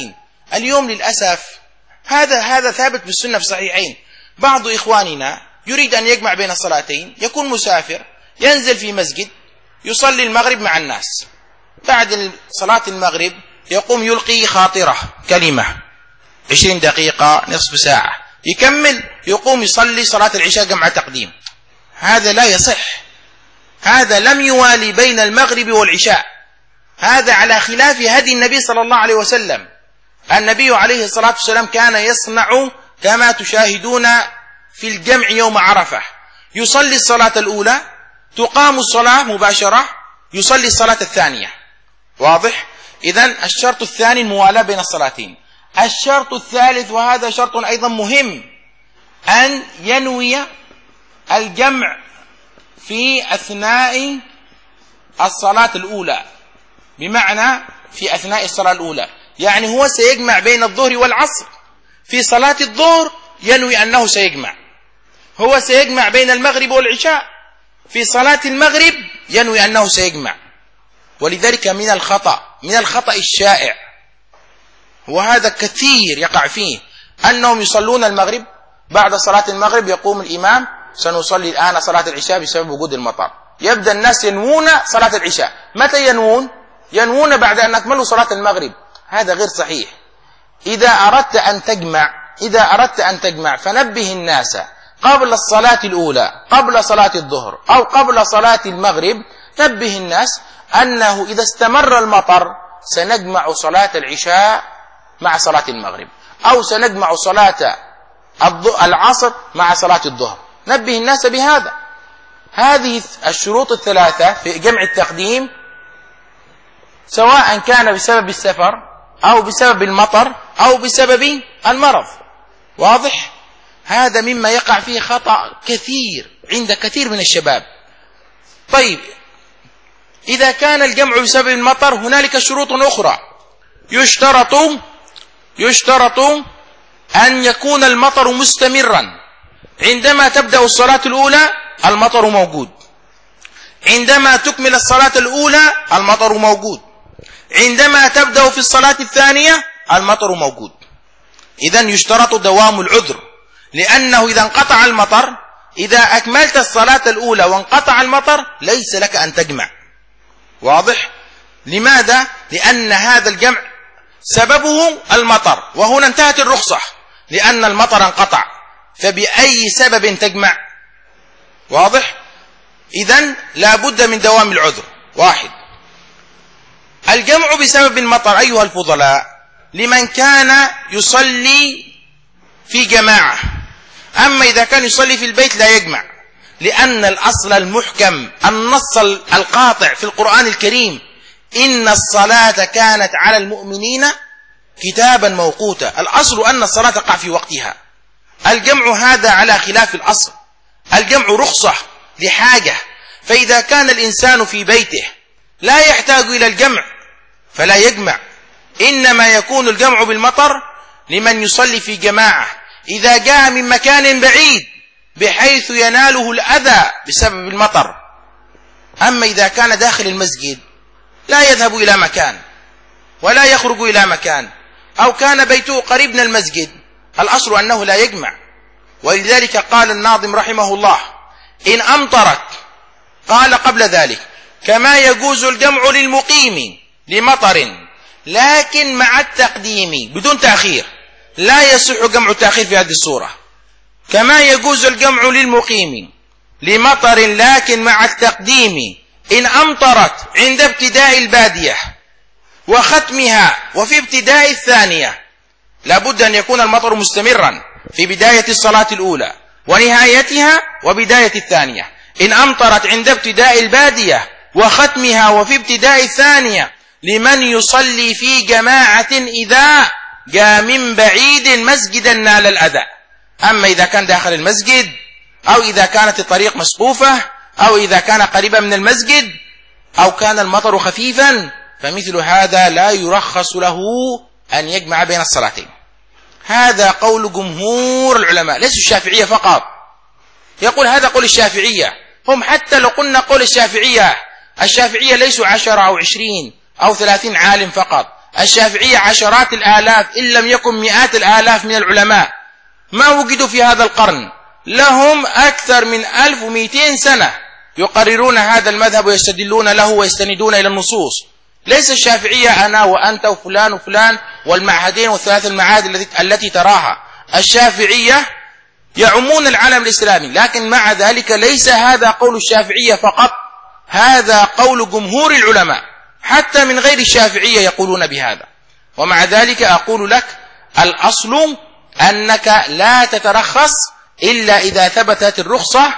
اليوم للأسف هذا هذا ثابت بالسنة في الصحيحين. بعض إخواننا يريد أن يجمع بين الصلاتين، يكون مسافر، ينزل في مسجد يصلي المغرب مع الناس، بعد صلاة المغرب يقوم يلقي خاطرة كلمة عشرين دقيقة نصف ساعة، يكمل يقوم يصلي صلاة العشاء جمع تقديم. هذا لا يصح، هذا لم يوالي بين المغرب والعشاء، هذا على خلاف هدي النبي صلى الله عليه وسلم. النبي عليه الصلاة والسلام كان يصنع كما تشاهدون في الجمع يوم عرفة، يصلي الصلاة الأولى، تقام الصلاة مباشرة، يصلي الصلاة الثانية. واضح؟ إذن الشرط الثاني الموالاة بين الصلاتين. الشرط الثالث وهذا شرط أيضا مهم، أن ينوي الجمع في أثناء الصلاة الأولى، بمعنى في أثناء الصلاة الأولى، يعني هو سيجمع بين الظهر والعصر، في صلاة الظهر ينوي أنه سيجمع، هو سيجمع بين المغرب والعشاء، في صلاة المغرب ينوي أنه سيجمع. ولذلك من الخطأ من الخطأ الشائع، وهذا كثير يقع فيه، أنهم يصلون المغرب، بعد صلاة المغرب يقوم الإمام سنصلي الآن صلاة العشاء بسبب وجود المطر، يبدأ الناس ينوون صلاة العشاء. متى ينوون؟ ينوون بعد أن أكملوا صلاة المغرب. هذا غير صحيح. إذا أردت أن تجمع إذا أردت أن تجمع فنبه الناس قبل الصلاة الأولى، قبل صلاة الظهر أو قبل صلاة المغرب، نبه الناس أنه إذا استمر المطر سنجمع صلاة العشاء مع صلاة المغرب، أو سنجمع صلاة العصر مع صلاة الظهر. نبه الناس بهذا. هذه الشروط الثلاثة في جمع التقديم، سواء كان بسبب السفر أو بسبب المطر أو بسبب المرض. واضح؟ هذا مما يقع فيه خطأ كثير عند كثير من الشباب. طيب، إذا كان الجمع بسبب المطر هنالك شروط أخرى. يشترط يشترط أن يكون المطر مستمرا. عندما تبدأ الصلاة الأولى المطر موجود، عندما تكمل الصلاة الأولى المطر موجود، عندما تبدأ في الصلاة الثانية المطر موجود. إذن يشترط دوام العذر، لأنه إذا انقطع المطر، إذا أكملت الصلاة الأولى وانقطع المطر ليس لك أن تجمع. واضح؟ لماذا؟ لأن هذا الجمع سببه المطر، وهنا انتهت الرخصة لأن المطر انقطع، فبأي سبب تجمع؟ واضح؟ إذن لا بد من دوام العذر. واحد، الجمع بسبب المطر أيها الفضلاء لمن كان يصلي في جماعة، أما إذا كان يصلي في البيت لا يجمع، لأن الأصل المحكم النص القاطع في القرآن الكريم إن الصلاة كانت على المؤمنين كتابا موقوتا. الأصل أن الصلاة تقع في وقتها. الجمع هذا على خلاف الأصل. الجمع رخصة لحاجة، فإذا كان الإنسان في بيته لا يحتاج إلى الجمع فلا يجمع، إنما يكون الجمع بالمطر لمن يصلي في جماعة إذا جاء من مكان بعيد بحيث يناله الأذى بسبب المطر. أما إذا كان داخل المسجد لا يذهب إلى مكان ولا يخرج إلى مكان، أو كان بيته قريب من المسجد، الأصل أنه لا يجمع. ولذلك قال الناظم رحمه الله: إن أمطرت، قال قبل ذلك: كما يجوز الجمع للمقيم لمطر لكن مع التقديم بدون تأخير. لا يصح جمع التأخير في هذه الصورة. كما يجوز الجمع للمقيم لمطر لكن مع التقديم إن أمطرت عند ابتداء البادية وختمها وفي ابتداء الثانية. لابد أن يكون المطر مستمرا في بداية الصلاة الأولى ونهايتها وبداية الثانية. إن أمطرت عند ابتداء البادية وختمها وفي ابتداء الثانية لمن يصلي في جماعة إذا جاء من بعيد مسجدا نال الأذى. أما إذا كان داخل المسجد، أو إذا كانت الطريق مسقوفة، أو إذا كان قريبا من المسجد، أو كان المطر خفيفا، فمثل هذا لا يرخص له أن يجمع بين الصلاتين. هذا قول جمهور العلماء، ليس الشافعية فقط. يقول هذا قول الشافعية. هم حتى لو قلنا قول الشافعية، الشافعية ليسوا عشرة أو عشرين أو ثلاثين عالم فقط. الشافعية عشرات الآلاف إن لم يكن مئات الآلاف من العلماء ما وجدوا في هذا القرن، لهم أكثر من ألف ومئتين سنة يقررون هذا المذهب ويستدلون له ويستندون إلى النصوص. ليس الشافعية أنا وأنت وفلان وفلان والمعهدين والثلاث المعاهد التي تراها. الشافعية يعمون العالم الإسلامي، لكن مع ذلك ليس هذا قول الشافعية فقط، هذا قول جمهور العلماء حتى من غير الشافعية يقولون بهذا. ومع ذلك أقول لك الأصل أنك لا تترخص إلا إذا ثبتت الرخصة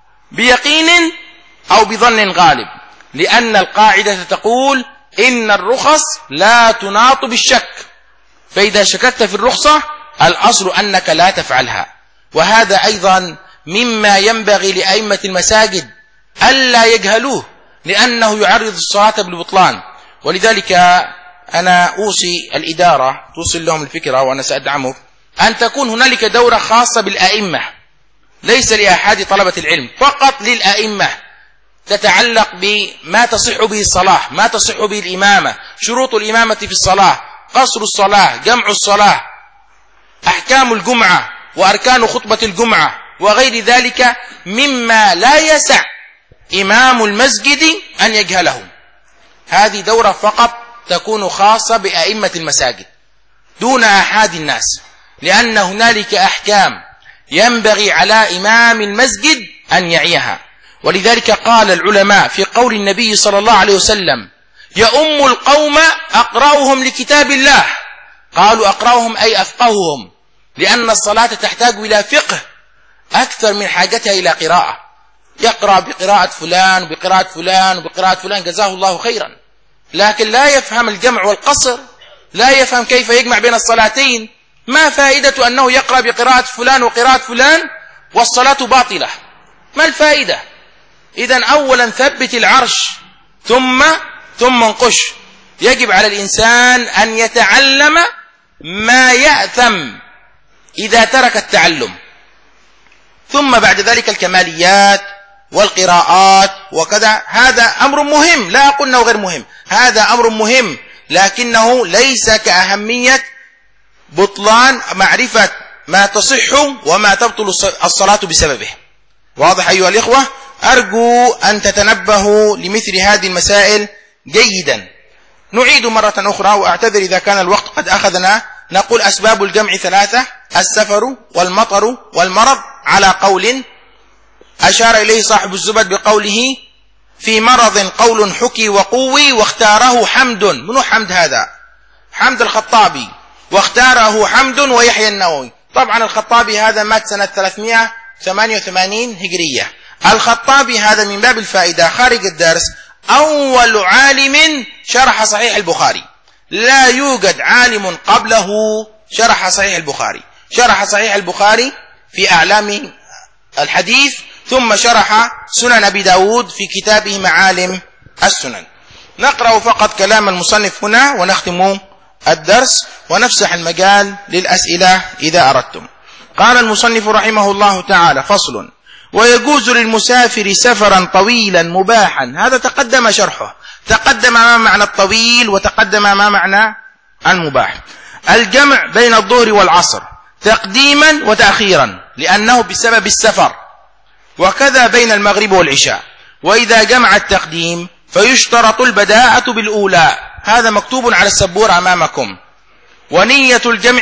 بيقين أو بظن غالب، لأن القاعدة تقول إن الرخص لا تناط بالشك، فإذا شككت في الرخصة الأصل أنك لا تفعلها. وهذا أيضا مما ينبغي لأئمة المساجد ألا يجهلوه، لأنه يعرض الصلاة بالبطلان. ولذلك أنا أوصي الإدارة، توصل لهم الفكرة وأنا سأدعمه، أن تكون هنالك دورة خاصة بالأئمة، ليس لأحد طلبة العلم، فقط للأئمة، تتعلق بما تصح به الصلاة، ما تصح به الإمامة، شروط الإمامة في الصلاة، قصر الصلاة، جمع الصلاة، أحكام الجمعة وأركان خطبة الجمعة وغير ذلك مما لا يسع إمام المسجد أن يجهله. هذه دورة فقط تكون خاصة بأئمة المساجد دون أحد الناس، لأن هنالك أحكام ينبغي على إمام المسجد أن يعيها. ولذلك قال العلماء في قول النبي صلى الله عليه وسلم: يؤم القوم أقرأهم لكتاب الله. قالوا أقرأهم أي أفقههم، لأن الصلاة تحتاج إلى فقه أكثر من حاجتها إلى قراءة. يقرأ بقراءة فلان وبقراءة فلان وبقراءة فلان جزاه الله خيرا، لكن لا يفهم الجمع والقصر، لا يفهم كيف يجمع بين الصلاتين. ما فائدة أنه يقرأ بقراءة فلان وقراءة فلان والصلاة باطلة؟ ما الفائدة؟ إذن أولا ثبت العرش ثم ثم انقش. يجب على الإنسان أن يتعلم ما يأثم إذا ترك التعلم، ثم بعد ذلك الكماليات والقراءات وكذا. هذا أمر مهم، لا أقول أنه غير مهم، هذا أمر مهم، لكنه ليس كأهمية بطلان معرفة ما تصح وما تبطل الصلاة بسببه. واضح أيها الإخوة؟ أرجو أن تتنبهوا لمثل هذه المسائل جيدا. نعيد مرة أخرى وأعتذر إذا كان الوقت قد أخذنا. نقول أسباب الجمع ثلاثة: السفر والمطر والمرض، على قول أشار إليه صاحب الزبد بقوله: في مرض قول حكي وقوي واختاره حمد. منو حمد هذا؟ حمد الخطابي، واختاره حمد ويحيى النووي. طبعا الخطابي هذا مات سنة ثلاثمائة وثمانية وثمانين هجرية. الخطابي هذا من باب الفائدة خارج الدرس أول عالم شرح صحيح البخاري، لا يوجد عالم قبله شرح صحيح البخاري. شرح صحيح البخاري في أعلام الحديث، ثم شرح سنن أبي داود في كتابه معالم السنن. نقرأ فقط كلام المصنف هنا ونختم الدرس ونفسح المجال للأسئلة إذا أردتم. قال المصنف رحمه الله تعالى: فصل: ويجوز للمسافر سفرا طويلا مباحا. هذا تقدم شرحه، تقدم ما معنى الطويل وتقدم ما معنى المباح. الجمع بين الظهر والعصر تقديما وتأخيرا لأنه بسبب السفر، وكذا بين المغرب والعشاء. وإذا جمع التقديم فيشترط البداءة بالأولى. هذا مكتوب على السبورة أمامكم. ونية الجمع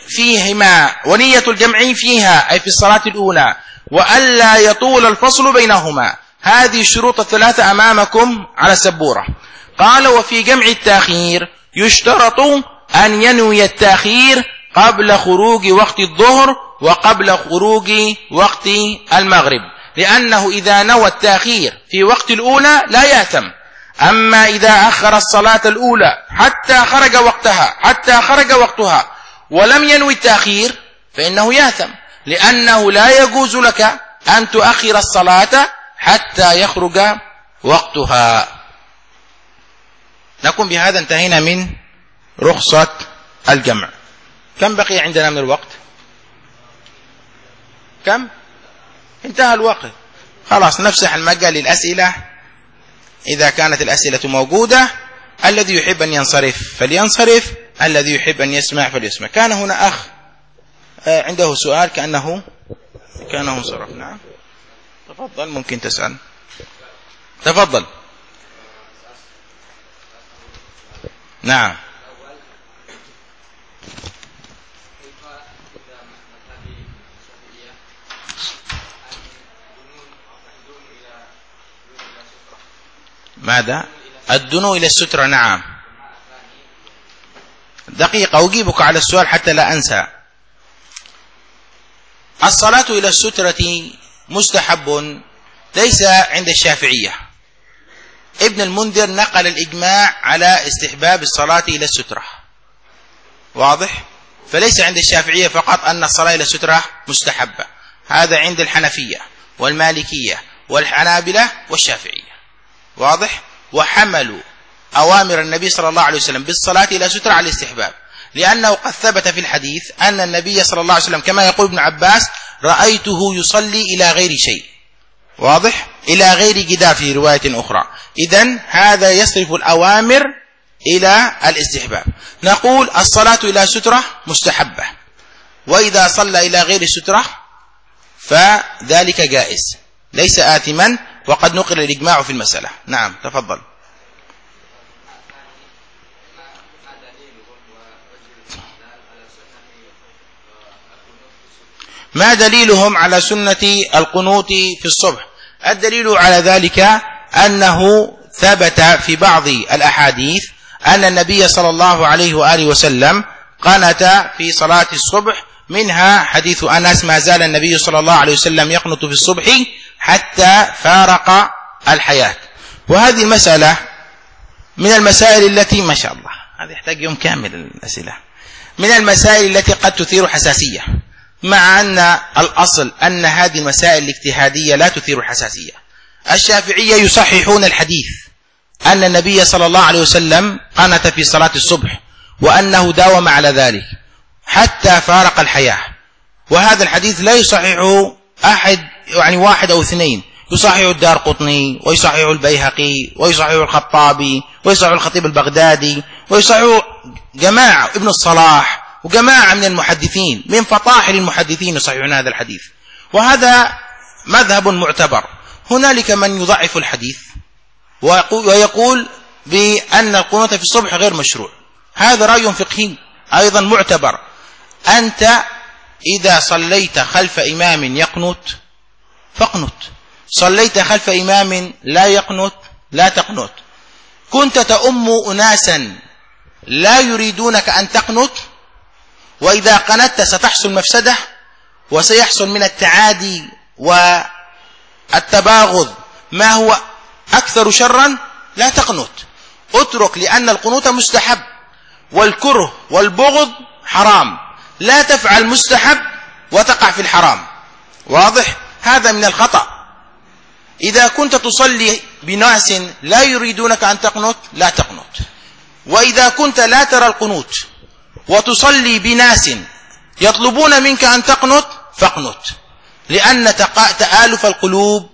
فيهما ونية الجمع فيها أي في الصلاة الأولى، وألا يطول الفصل بينهما. هذه الشروط الثلاثة أمامكم على السبورة. قال: وفي جمع التأخير يشترط أن ينوي التأخير قبل خروج وقت الظهر وقبل خروج وقت المغرب، لأنه إذا نوى التأخير في وقت الأولى لا يأثم. أما إذا أخر الصلاة الأولى حتى خرج وقتها حتى خرج وقتها ولم ينوي التأخير فإنه يأثم، لأنه لا يجوز لك أن تؤخر الصلاة حتى يخرج وقتها. نكون بهذا انتهينا من رخصة الجمع. كم بقي عندنا من الوقت؟ كم؟ انتهى الوقت. خلاص نفسح المجال للأسئلة إذا كانت الأسئلة موجودة، الذي يحب أن ينصرف فلينصرف، الذي يحب أن يسمع فليسمع. كان هنا أخ عنده سؤال كأنه كأنه انصرف. نعم تفضل، ممكن تسأل. تفضل. نعم. ماذا؟ الدنو إلى السترة. نعم. دقيقة أجيبك على السؤال حتى لا أنسى. الصلاة إلى السترة مستحب ليس عند الشافعية. ابن المنذر نقل الإجماع على استحباب الصلاة إلى السترة، واضح؟ فليس عند الشافعية فقط أن الصلاة إلى السترة مستحبة، هذا عند الحنفية والمالكية والحنابلة والشافعية، واضح؟ وحملوا أوامر النبي صلى الله عليه وسلم بالصلاة إلى سترة على الاستحباب، لأنه قد ثبت في الحديث أن النبي صلى الله عليه وسلم كما يقول ابن عباس رأيته يصلي إلى غير شيء، واضح؟ إلى غير جدار في رواية أخرى. إذن هذا يصرف الأوامر إلى الاستحباب. نقول الصلاة إلى سترة مستحبة، وإذا صلى إلى غير سترة فذلك جائز، ليس آثما، وقد نقل الإجماع في المسألة. نعم تفضل. ما دليلهم على سنة القنوت في الصبح؟ الدليل على ذلك أنه ثبت في بعض الأحاديث أن النبي صلى الله عليه وآله وسلم قنت في صلاة الصبح، منها حديث أنس ما زال النبي صلى الله عليه وسلم يقنت في الصبح حتى فارق الحياة. وهذه المسألة من المسائل التي ما شاء الله هذا يحتاج يوم كامل الأسئلة، من المسائل التي قد تثير حساسية، مع أن الأصل أن هذه المسائل الاجتهادية لا تثير حساسية. الشافعية يصححون الحديث أن النبي صلى الله عليه وسلم قنت في صلاة الصبح، وأنه داوم على ذلك حتى فارق الحياة، وهذا الحديث لا يصححه أحد، يعني واحد أو اثنين، يصححه الدارقطني ويصححه البيهقي ويصححه الخطابي ويصححه الخطيب البغدادي ويصححه جماعة ابن الصلاح وجماعة من المحدثين، من فطاحل المحدثين يصححون هذا الحديث، وهذا مذهب معتبر. هنالك من يضعف الحديث ويقول بأن القنوت في الصبح غير مشروع، هذا رأي فقهي أيضا معتبر. أنت إذا صليت خلف إمام يقنت فاقنت، صليت خلف إمام لا يقنت لا تقنت. كنت تؤم أناسا لا يريدونك أن تقنت، وإذا قنت ستحصل مفسدة وسيحصل من التعادي والتباغض ما هو أكثر شرا، لا تقنت، اترك، لأن القنوت مستحب والكره والبغض حرام، لا تفعل مستحب وتقع في الحرام، واضح؟ هذا من الخطأ. إذا كنت تصلي بناس لا يريدونك أن تقنت لا تقنت، وإذا كنت لا ترى القنوت وتصلي بناس يطلبون منك أن تقنت فاقنت، لأن تآلف القلوب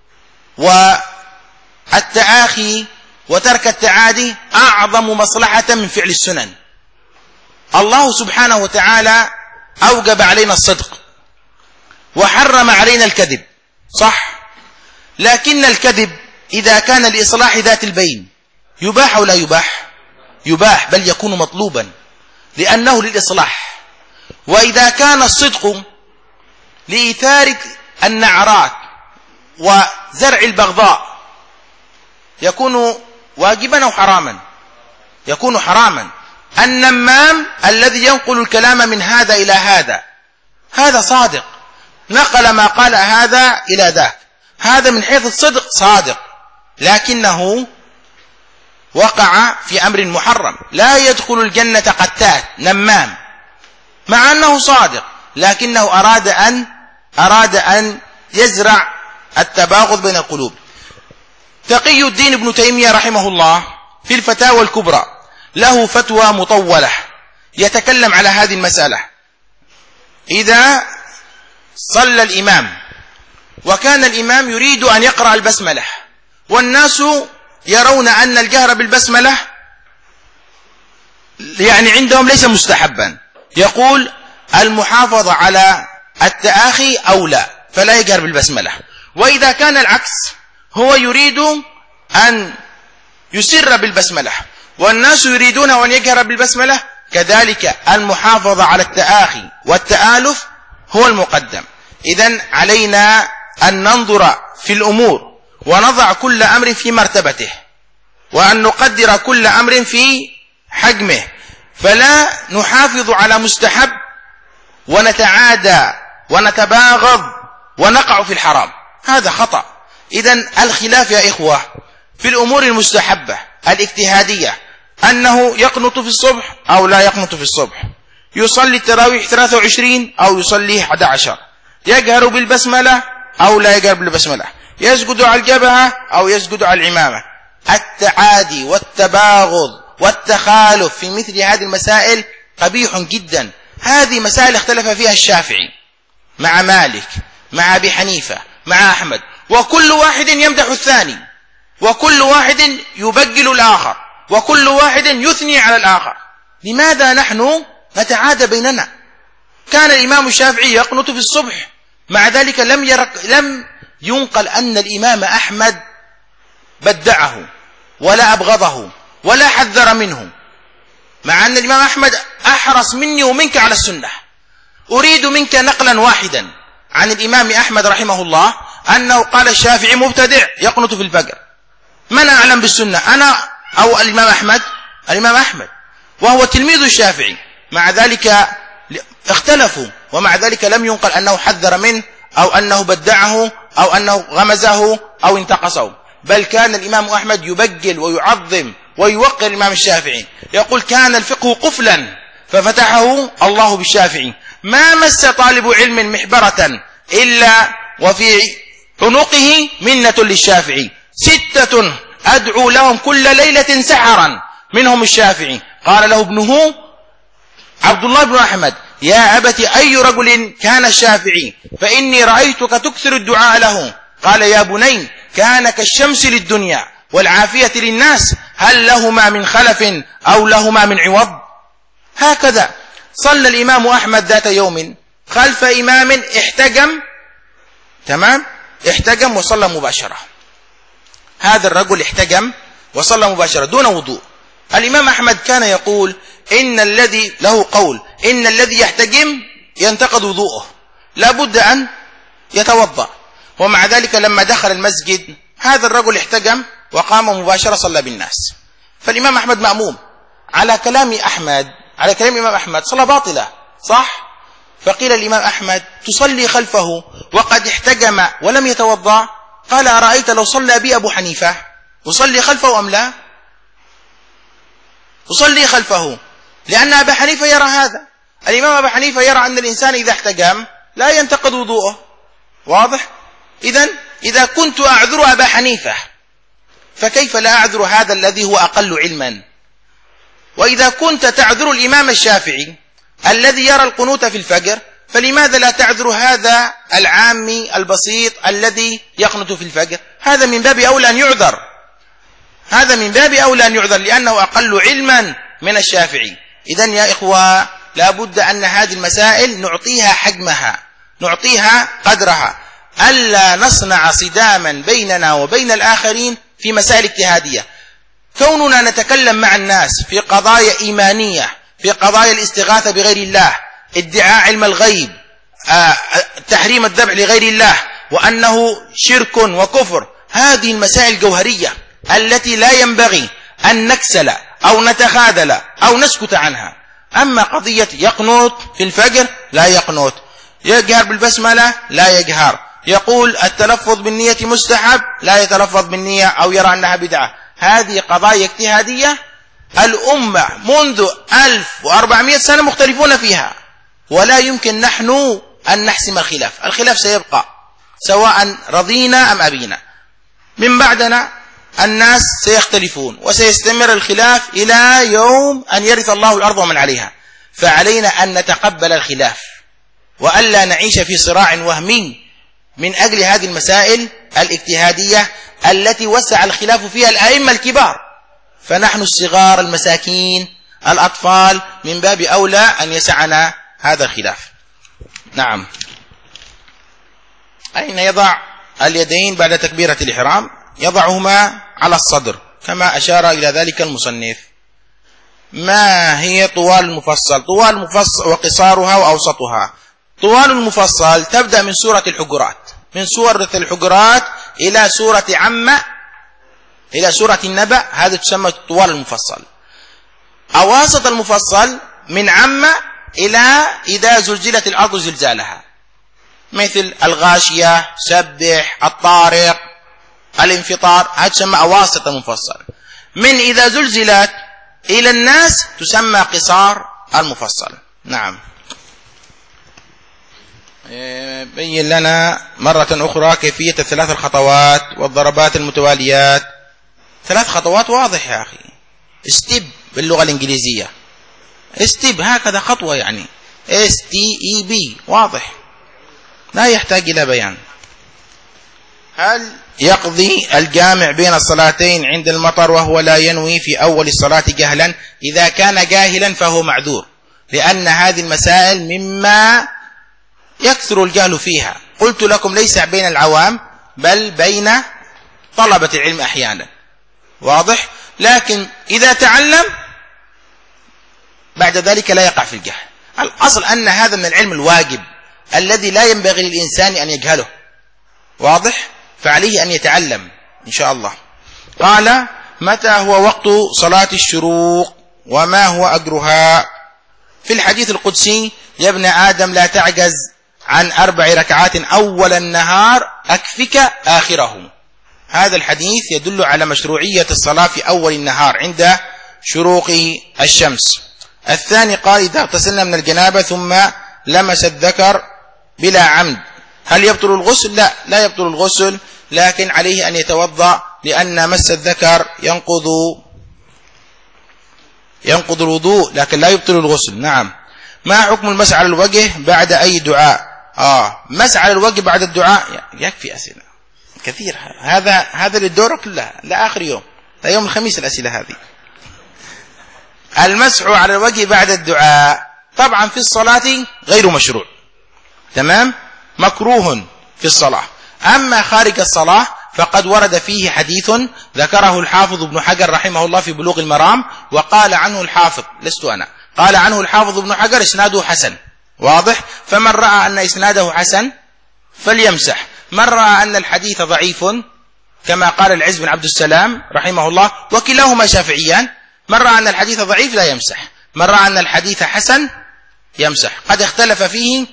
والتآخي وترك التعادي أعظم مصلحة من فعل السنن. الله سبحانه وتعالى أوجب علينا الصدق وحرم علينا الكذب، صح؟ لكن الكذب إذا كان لإصلاح ذات البين يباح أو لا يباح؟ يباح، بل يكون مطلوبا لأنه للإصلاح. وإذا كان الصدق لإثارة النعرات وزرع البغضاء يكون واجبا أو حراما؟ يكون حراما. النمام الذي ينقل الكلام من هذا إلى هذا هذا صادق، نقل ما قال هذا إلى ذاك، هذا من حيث الصدق صادق، لكنه وقع في أمر محرم. لا يدخل الجنة قتات نمام، مع أنه صادق، لكنه أراد أن أراد أن يزرع التباغض بين القلوب. تقي الدين ابن تيمية رحمه الله في الفتاوى الكبرى له فتوى مطولة يتكلم على هذه المسألة. إذا صلى الإمام وكان الإمام يريد أن يقرأ البسملة والناس يرون أن الجهر بالبسملة يعني عندهم ليس مستحبا. يقول المحافظة على التآخي أولى، فلا يجهر بالبسملة. وإذا كان العكس، هو يريد أن يسر بالبسملة والناس يريدون أن يجهر بالبسملة، كذلك المحافظة على التآخي والتآلف هو المقدم. إذن علينا أن ننظر في الأمور ونضع كل أمر في مرتبته، وأن نقدر كل أمر في حجمه، فلا نحافظ على مستحب ونتعادى ونتباغض ونقع في الحرام، هذا خطأ. إذن الخلاف يا إخوة في الأمور المستحبة الاجتهادية، أنه يقنط في الصبح أو لا يقنط في الصبح، يصلي التراويح ثلاثة وعشرين أو يصلي أحد عشر، يجهر بالبسملة أو لا يجهر بالبسملة، يسجد على الجبهة أو يسجد على العمامة. التعادي والتباغض والتخالف في مثل هذه المسائل قبيح جدا. هذه مسائل اختلف فيها الشافعي مع مالك مع أبي حنيفة مع أحمد، وكل واحد يمدح الثاني، وكل واحد يبجل الآخر، وكل واحد يثني على الآخر. لماذا نحن نتعادى بيننا؟ كان الإمام الشافعي يقنط في الصبح، مع ذلك لم يرق لم ينقل أن الإمام أحمد بدعه ولا أبغضه ولا حذر منه، مع أن الإمام أحمد أحرص مني ومنك على السنة. أريد منك نقلا واحدا عن الإمام أحمد رحمه الله أنه قال الشافعي مبتدع يقنط في الفجر. من أعلم بالسنة، أنا أو الإمام أحمد؟ الإمام أحمد، وهو تلميذ الشافعي، مع ذلك اختلفوا، ومع ذلك لم ينقل أنه حذر منه أو أنه بدعه أو أنه غمزه أو انتقصه، بل كان الإمام أحمد يبجل ويعظم ويوقر الإمام الشافعي، يقول كان الفقه قفلا ففتحه الله بالشافعي، ما مس طالب علم محبرة إلا وفي عنقه منة للشافعي، ستة أدعو لهم كل ليلة سحرا منهم الشافعي. قال له ابنه عبد الله بن أحمد يا أبت أي رجل كان الشافعي فإني رأيتك تكثر الدعاء له. قال يا بني كان كالشمس للدنيا والعافية للناس، هل لهما من خلف أو لهما من عوض؟ هكذا صلى الإمام أحمد ذات يوم خلف إمام احتجم، تمام، احتجم وصلى مباشرة. هذا الرجل احتجم وصلى مباشرة دون وضوء. الإمام أحمد كان يقول إن الذي له قول إن الذي يحتجم ينتقض وضوءه، لا بد أن يتوضأ، ومع ذلك لما دخل المسجد هذا الرجل احتجم وقام مباشرة صلى بالناس. فالإمام أحمد مأموم على كلام أحمد، على كلام الإمام أحمد صلاة باطلة، صح؟ فقيل الإمام أحمد تصلي خلفه وقد احتجم ولم يتوضأ؟ قال أرأيت لو صلى بي أبو حنيفة أصلي خلفه أم لا؟ أصلي خلفه، لأن أبا حنيفة يرى هذا. الإمام أبا حنيفة يرى أن الإنسان إذا احتجم لا ينتقض وضوءه، واضح؟ إذن إذا كنت أعذر أبا حنيفة فكيف لا أعذر هذا الذي هو أقل علما؟ وإذا كنت تعذر الإمام الشافعي الذي يرى القنوت في الفجر، فلماذا لا تعذر هذا العامي البسيط الذي يقنط في الفجر؟ هذا من باب أولى أن يعذر، هذا من باب أولى أن يعذر لأنه أقل علما من الشافعي. إذن يا إخوة لا بد أن هذه المسائل نعطيها حجمها، نعطيها قدرها، ألا نصنع صداما بيننا وبين الآخرين في مسائل اجتهادية. كوننا نتكلم مع الناس في قضايا إيمانية، في قضايا الاستغاثة بغير الله، ادعاء علم الغيب، آه، تحريم الذبح لغير الله، وأنه شرك وكفر، هذه المسائل الجوهرية التي لا ينبغي أن نكسل أو نتخاذل أو نسكت عنها. أما قضية يقنط في الفجر لا يقنط، يجهر بالبسملة لا يجهر، يقول التلفظ بالنية مستحب لا يتلفظ بالنية أو يرى أنها بدعة، هذه قضايا اجتهادية الأمة منذ ألف وأربعمائة سنة مختلفون فيها، ولا يمكن نحن أن نحسم الخلاف. الخلاف سيبقى سواء رضينا أم أبينا، من بعدنا الناس سيختلفون وسيستمر الخلاف إلى يوم أن يرث الله الأرض ومن عليها. فعلينا أن نتقبل الخلاف وألا نعيش في صراع وهمي من أجل هذه المسائل الاجتهادية التي وسع الخلاف فيها الأئمة الكبار، فنحن الصغار المساكين الأطفال من باب أولى أن يسعنا هذا الخلاف. نعم. أين يضع اليدين بعد تكبيرة الإحرام؟ يضعهما على الصدر كما أشار إلى ذلك المصنف. ما هي طوال المفصل؟ طوال المفصل وقصارها وأوسطها. طوال المفصل تبدأ من سورة الحجرات، من سورة الحجرات إلى سورة عمة إلى سورة النبأ، هذا تسمى طوال المفصل. أواسط المفصل من عمة إلى إذا زلزلت الأرض زلزالها، مثل الغاشية، سبح، الطارق، الانفطار، هذا تسمى أواسط المفصل. من إذا زلزلت إلى الناس تسمى قصار المفصل. نعم. بين لنا مرة أخرى كيفية الثلاث الخطوات والضربات المتواليات. ثلاث خطوات واضح يا أخي، استيب باللغة الإنجليزية، استيب هكذا خطوة يعني اس تي اي بي، واضح لا يحتاج إلى بيان. هل يقضي الجامع بين الصلاتين عند المطر وهو لا ينوي في أول الصلاة جهلا؟ إذا كان جاهلا فهو معذور، لأن هذه المسائل مما يكثر الجهل فيها. قلت لكم ليس بين العوام بل بين طلبة العلم أحيانا، واضح. لكن إذا تعلم بعد ذلك لا يقع في الجهل. الأصل أن هذا من العلم الواجب الذي لا ينبغي للإنسان أن يجهله، واضح، فعليه أن يتعلم إن شاء الله. قال: متى هو وقت صلاة الشروق وما هو أجرها؟ في الحديث القدسي: يا ابن آدم لا تعجز عن أربع ركعات أول النهار أكفك آخره. هذا الحديث يدل على مشروعية الصلاة في أول النهار عند شروق الشمس. الثاني قال: إذا اغتسلنا من الجنابة ثم لمس الذكر بلا عمد هل يبطل الغسل؟ لا، لا يبطل الغسل، لكن عليه أن يتوضأ، لأن مس الذكر ينقض ينقض الوضوء لكن لا يبطل الغسل. نعم. ما حكم المسح على الوجه بعد أي دعاء؟ آه مسح على الوجه بعد الدعاء يكفي أسئلة كثير، هذا هذا للدورة كلها لآخر يوم، لا يوم الخميس الأسئلة هذه. المسح على الوجه بعد الدعاء طبعا في الصلاة غير مشروع، تمام، مكروه في الصلاة. أما خارج الصلاة فقد ورد فيه حديث ذكره الحافظ ابن حجر رحمه الله في بلوغ المرام، وقال عنه الحافظ، لست أنا، قال عنه الحافظ ابن حجر إسناده حسن، واضح. فمن رأى أن إسناده حسن فليمسح، من رأى أن الحديث ضعيف كما قال العز بن عبد السلام رحمه الله، وكلاهما شافعيان، من رأى أن الحديث ضعيف لا يمسح، من رأى أن الحديث حسن يمسح. قد اختلف فيه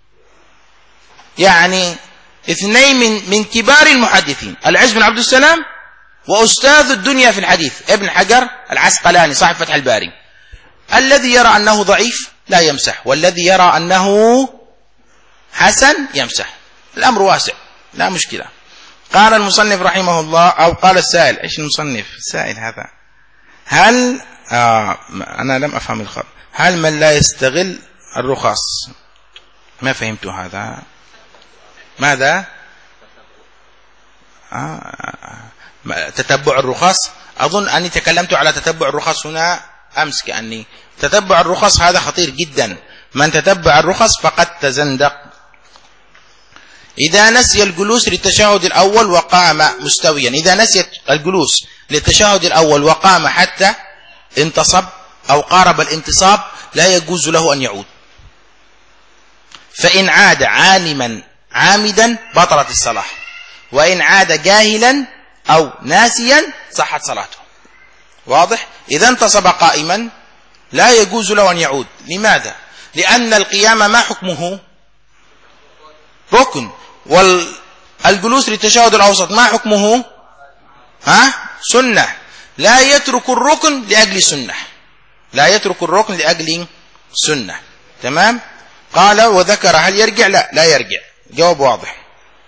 يعني اثنين من من كبار المحدثين، العز بن عبد السلام وأستاذ الدنيا في الحديث ابن حجر العسقلاني صاحب فتح الباري. الذي يرى أنه ضعيف لا يمسح، والذي يرى أنه حسن يمسح. الأمر واسع لا مشكلة. قال المصنف رحمه الله، أو قال السائل، إيش المصنف السائل هذا؟ هل آه أنا لم أفهم الخط. هل من لا يستغل الرخص؟ ما فهمت هذا. ماذا؟ آه تتبع الرخص. أظن أني تكلمت على تتبع الرخص هنا أمس، كأني تتبع الرخص هذا خطير جدا، من تتبع الرخص فقد تزندق. إذا نسي الجلوس للتشهد الأول وقام مستويا، إذا نسي الجلوس للتشهد الأول وقام حتى انتصب أو قارب الانتصاب لا يجوز له أن يعود، فإن عاد عالما عامدا بطلت الصلاة، وإن عاد جاهلا أو ناسيا صحت صلاته، واضح. إذا انتصب قائما لا يجوز له أن يعود. لماذا؟ لأن القيام ما حكمه؟ ركن، والجلوس للتشهد الأوسط ما حكمه؟ ها؟ سنة. لا يترك الركن لأجل سنة، لا يترك الركن لأجل سنة، تمام. قال وذكر هل يرجع؟ لا لا يرجع، جواب واضح.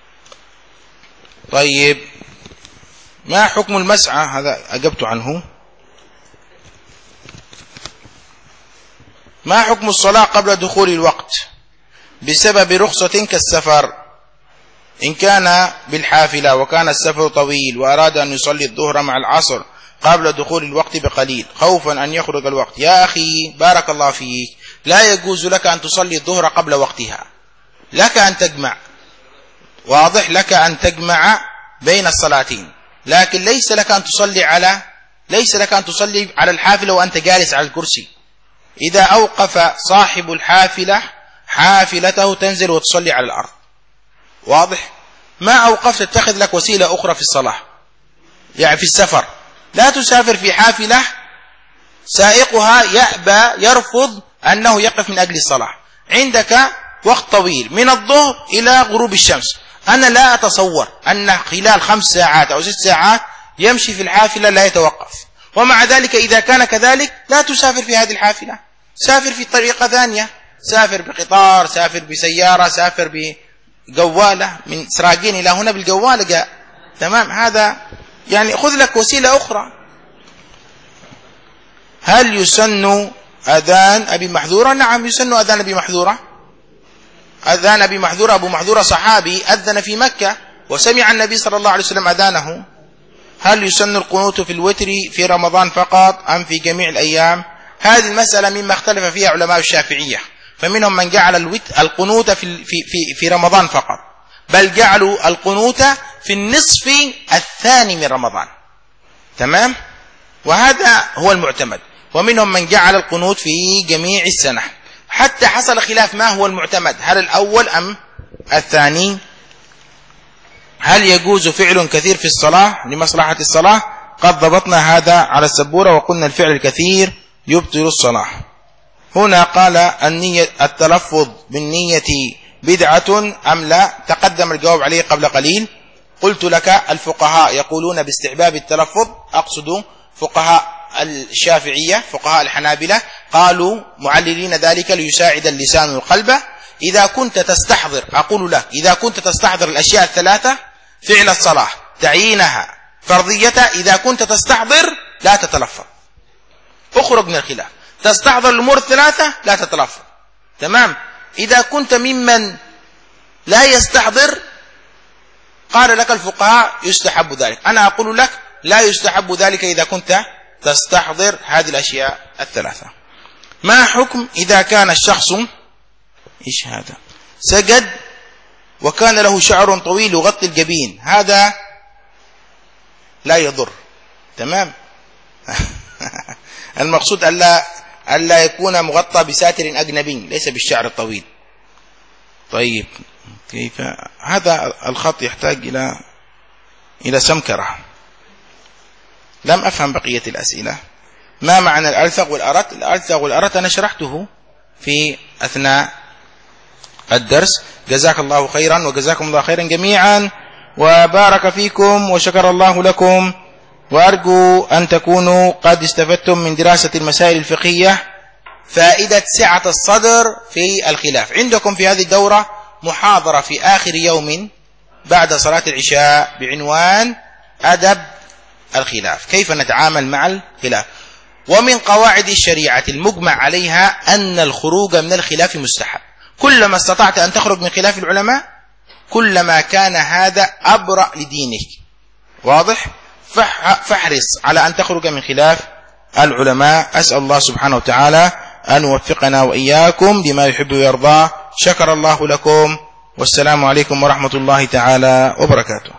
طيب ما حكم المسعى؟ هذا أجبت عنه. ما حكم الصلاة قبل دخول الوقت بسبب رخصة كالسفر؟ إن كان بالحافلة وكان السفر طويل وأراد أن يصلي الظهر مع العصر قبل دخول الوقت بقليل خوفا أن يخرج الوقت. يا أخي بارك الله فيك، لا يجوز لك أن تصلي الظهر قبل وقتها، لك أن تجمع، واضح، لك أن تجمع بين الصلاتين، لكن ليس لك أن تصلي على ليس لك أن تصلي على الحافلة وأنت جالس على الكرسي. إذا أوقف صاحب الحافلة حافلته تنزل وتصلي على الأرض، واضح. ما أوقفت تتخذ لك وسيلة أخرى في الصلاة، يعني في السفر، لا تسافر في حافلة سائقها يأبى يرفض أنه يقف من أجل الصلاة. عندك وقت طويل من الظهر إلى غروب الشمس، أنا لا أتصور أن خلال خمس ساعات أو ست ساعات يمشي في الحافلة لا يتوقف. ومع ذلك إذا كان كذلك لا تسافر في هذه الحافلة، سافر في طريقة ثانية، سافر بقطار، سافر بسيارة، سافر بجوالة، من سراقين إلى هنا بالجوالة جاء، تمام. هذا يعني خذ لك وسيلة أخرى. هل يسن أذان أبي محذورة؟ نعم يسن أذان أبي محذورة. أذان أبي محذورة، أبو محذورة صحابي أذن في مكة وسمع النبي صلى الله عليه وسلم أذانه. هل يسن القنوت في الوتر في رمضان فقط أم في جميع الأيام؟ هذه المسألة مما اختلف فيها علماء الشافعية، فمنهم من جعل القنوت في في في في رمضان فقط، بل جعلوا القنوت في النصف الثاني من رمضان، تمام، وهذا هو المعتمد. ومنهم من جعل القنوت في جميع السنة، حتى حصل خلاف ما هو المعتمد، هل الأول أم الثاني. هل يجوز فعل كثير في الصلاة لمصلحة الصلاة؟ قد ضبطنا هذا على السبورة وقلنا الفعل الكثير يبطل الصلاة. هنا قال النية التلفظ بالنية بدعة أم لا؟ تقدم الجواب عليه قبل قليل. قلت لك الفقهاء يقولون باستحباب التلفظ، أقصد فقهاء الشافعية، فقهاء الحنابلة قالوا معللين ذلك ليساعد اللسان والقلب. إذا كنت تستحضر، أقول لك إذا كنت تستحضر الأشياء الثلاثة فعل الصلاة تعيينها فرضية، إذا كنت تستحضر لا تتلفظ، اخرج من الخلاف. تستحضر الأمور الثلاثة لا تتلفظ، تمام. إذا كنت ممن لا يستحضر قال لك الفقهاء يستحب ذلك، أنا أقول لك لا يستحب ذلك إذا كنت تستحضر هذه الأشياء الثلاثة. ما حكم إذا كان الشخص إيش هذا سجد وكان له شعر طويل يغطي الجبين؟ هذا لا يضر، تمام. المقصود ألا ألا يكون مغطى بساتر أجنبي ليس بالشعر الطويل. طيب كيف هذا الخط يحتاج إلى إلى سمكرة. لم أفهم بقية الأسئلة. ما معنى الألثغ والأرت؟ الألثغ والأرت أنا شرحته في أثناء الدرس. جزاك الله خيرا وجزاكم الله خيرا جميعا وبارك فيكم وشكر الله لكم، وأرجو أن تكونوا قد استفدتم من دراسة المسائل الفقهية فائدة سعة الصدر في الخلاف. عندكم في هذه الدورة محاضرة في آخر يوم بعد صلاة العشاء بعنوان أدب الخلاف، كيف نتعامل مع الخلاف. ومن قواعد الشريعة المجمع عليها أن الخروج من الخلاف مستحب، كلما استطعت أن تخرج من خلاف العلماء كلما كان هذا أبرأ لدينك، واضح؟ فاحرص على أن تخرج من خلاف العلماء. أسأل الله سبحانه وتعالى أن يوفقنا وإياكم لما يحب ويرضى. شكر الله لكم والسلام عليكم ورحمة الله تعالى وبركاته.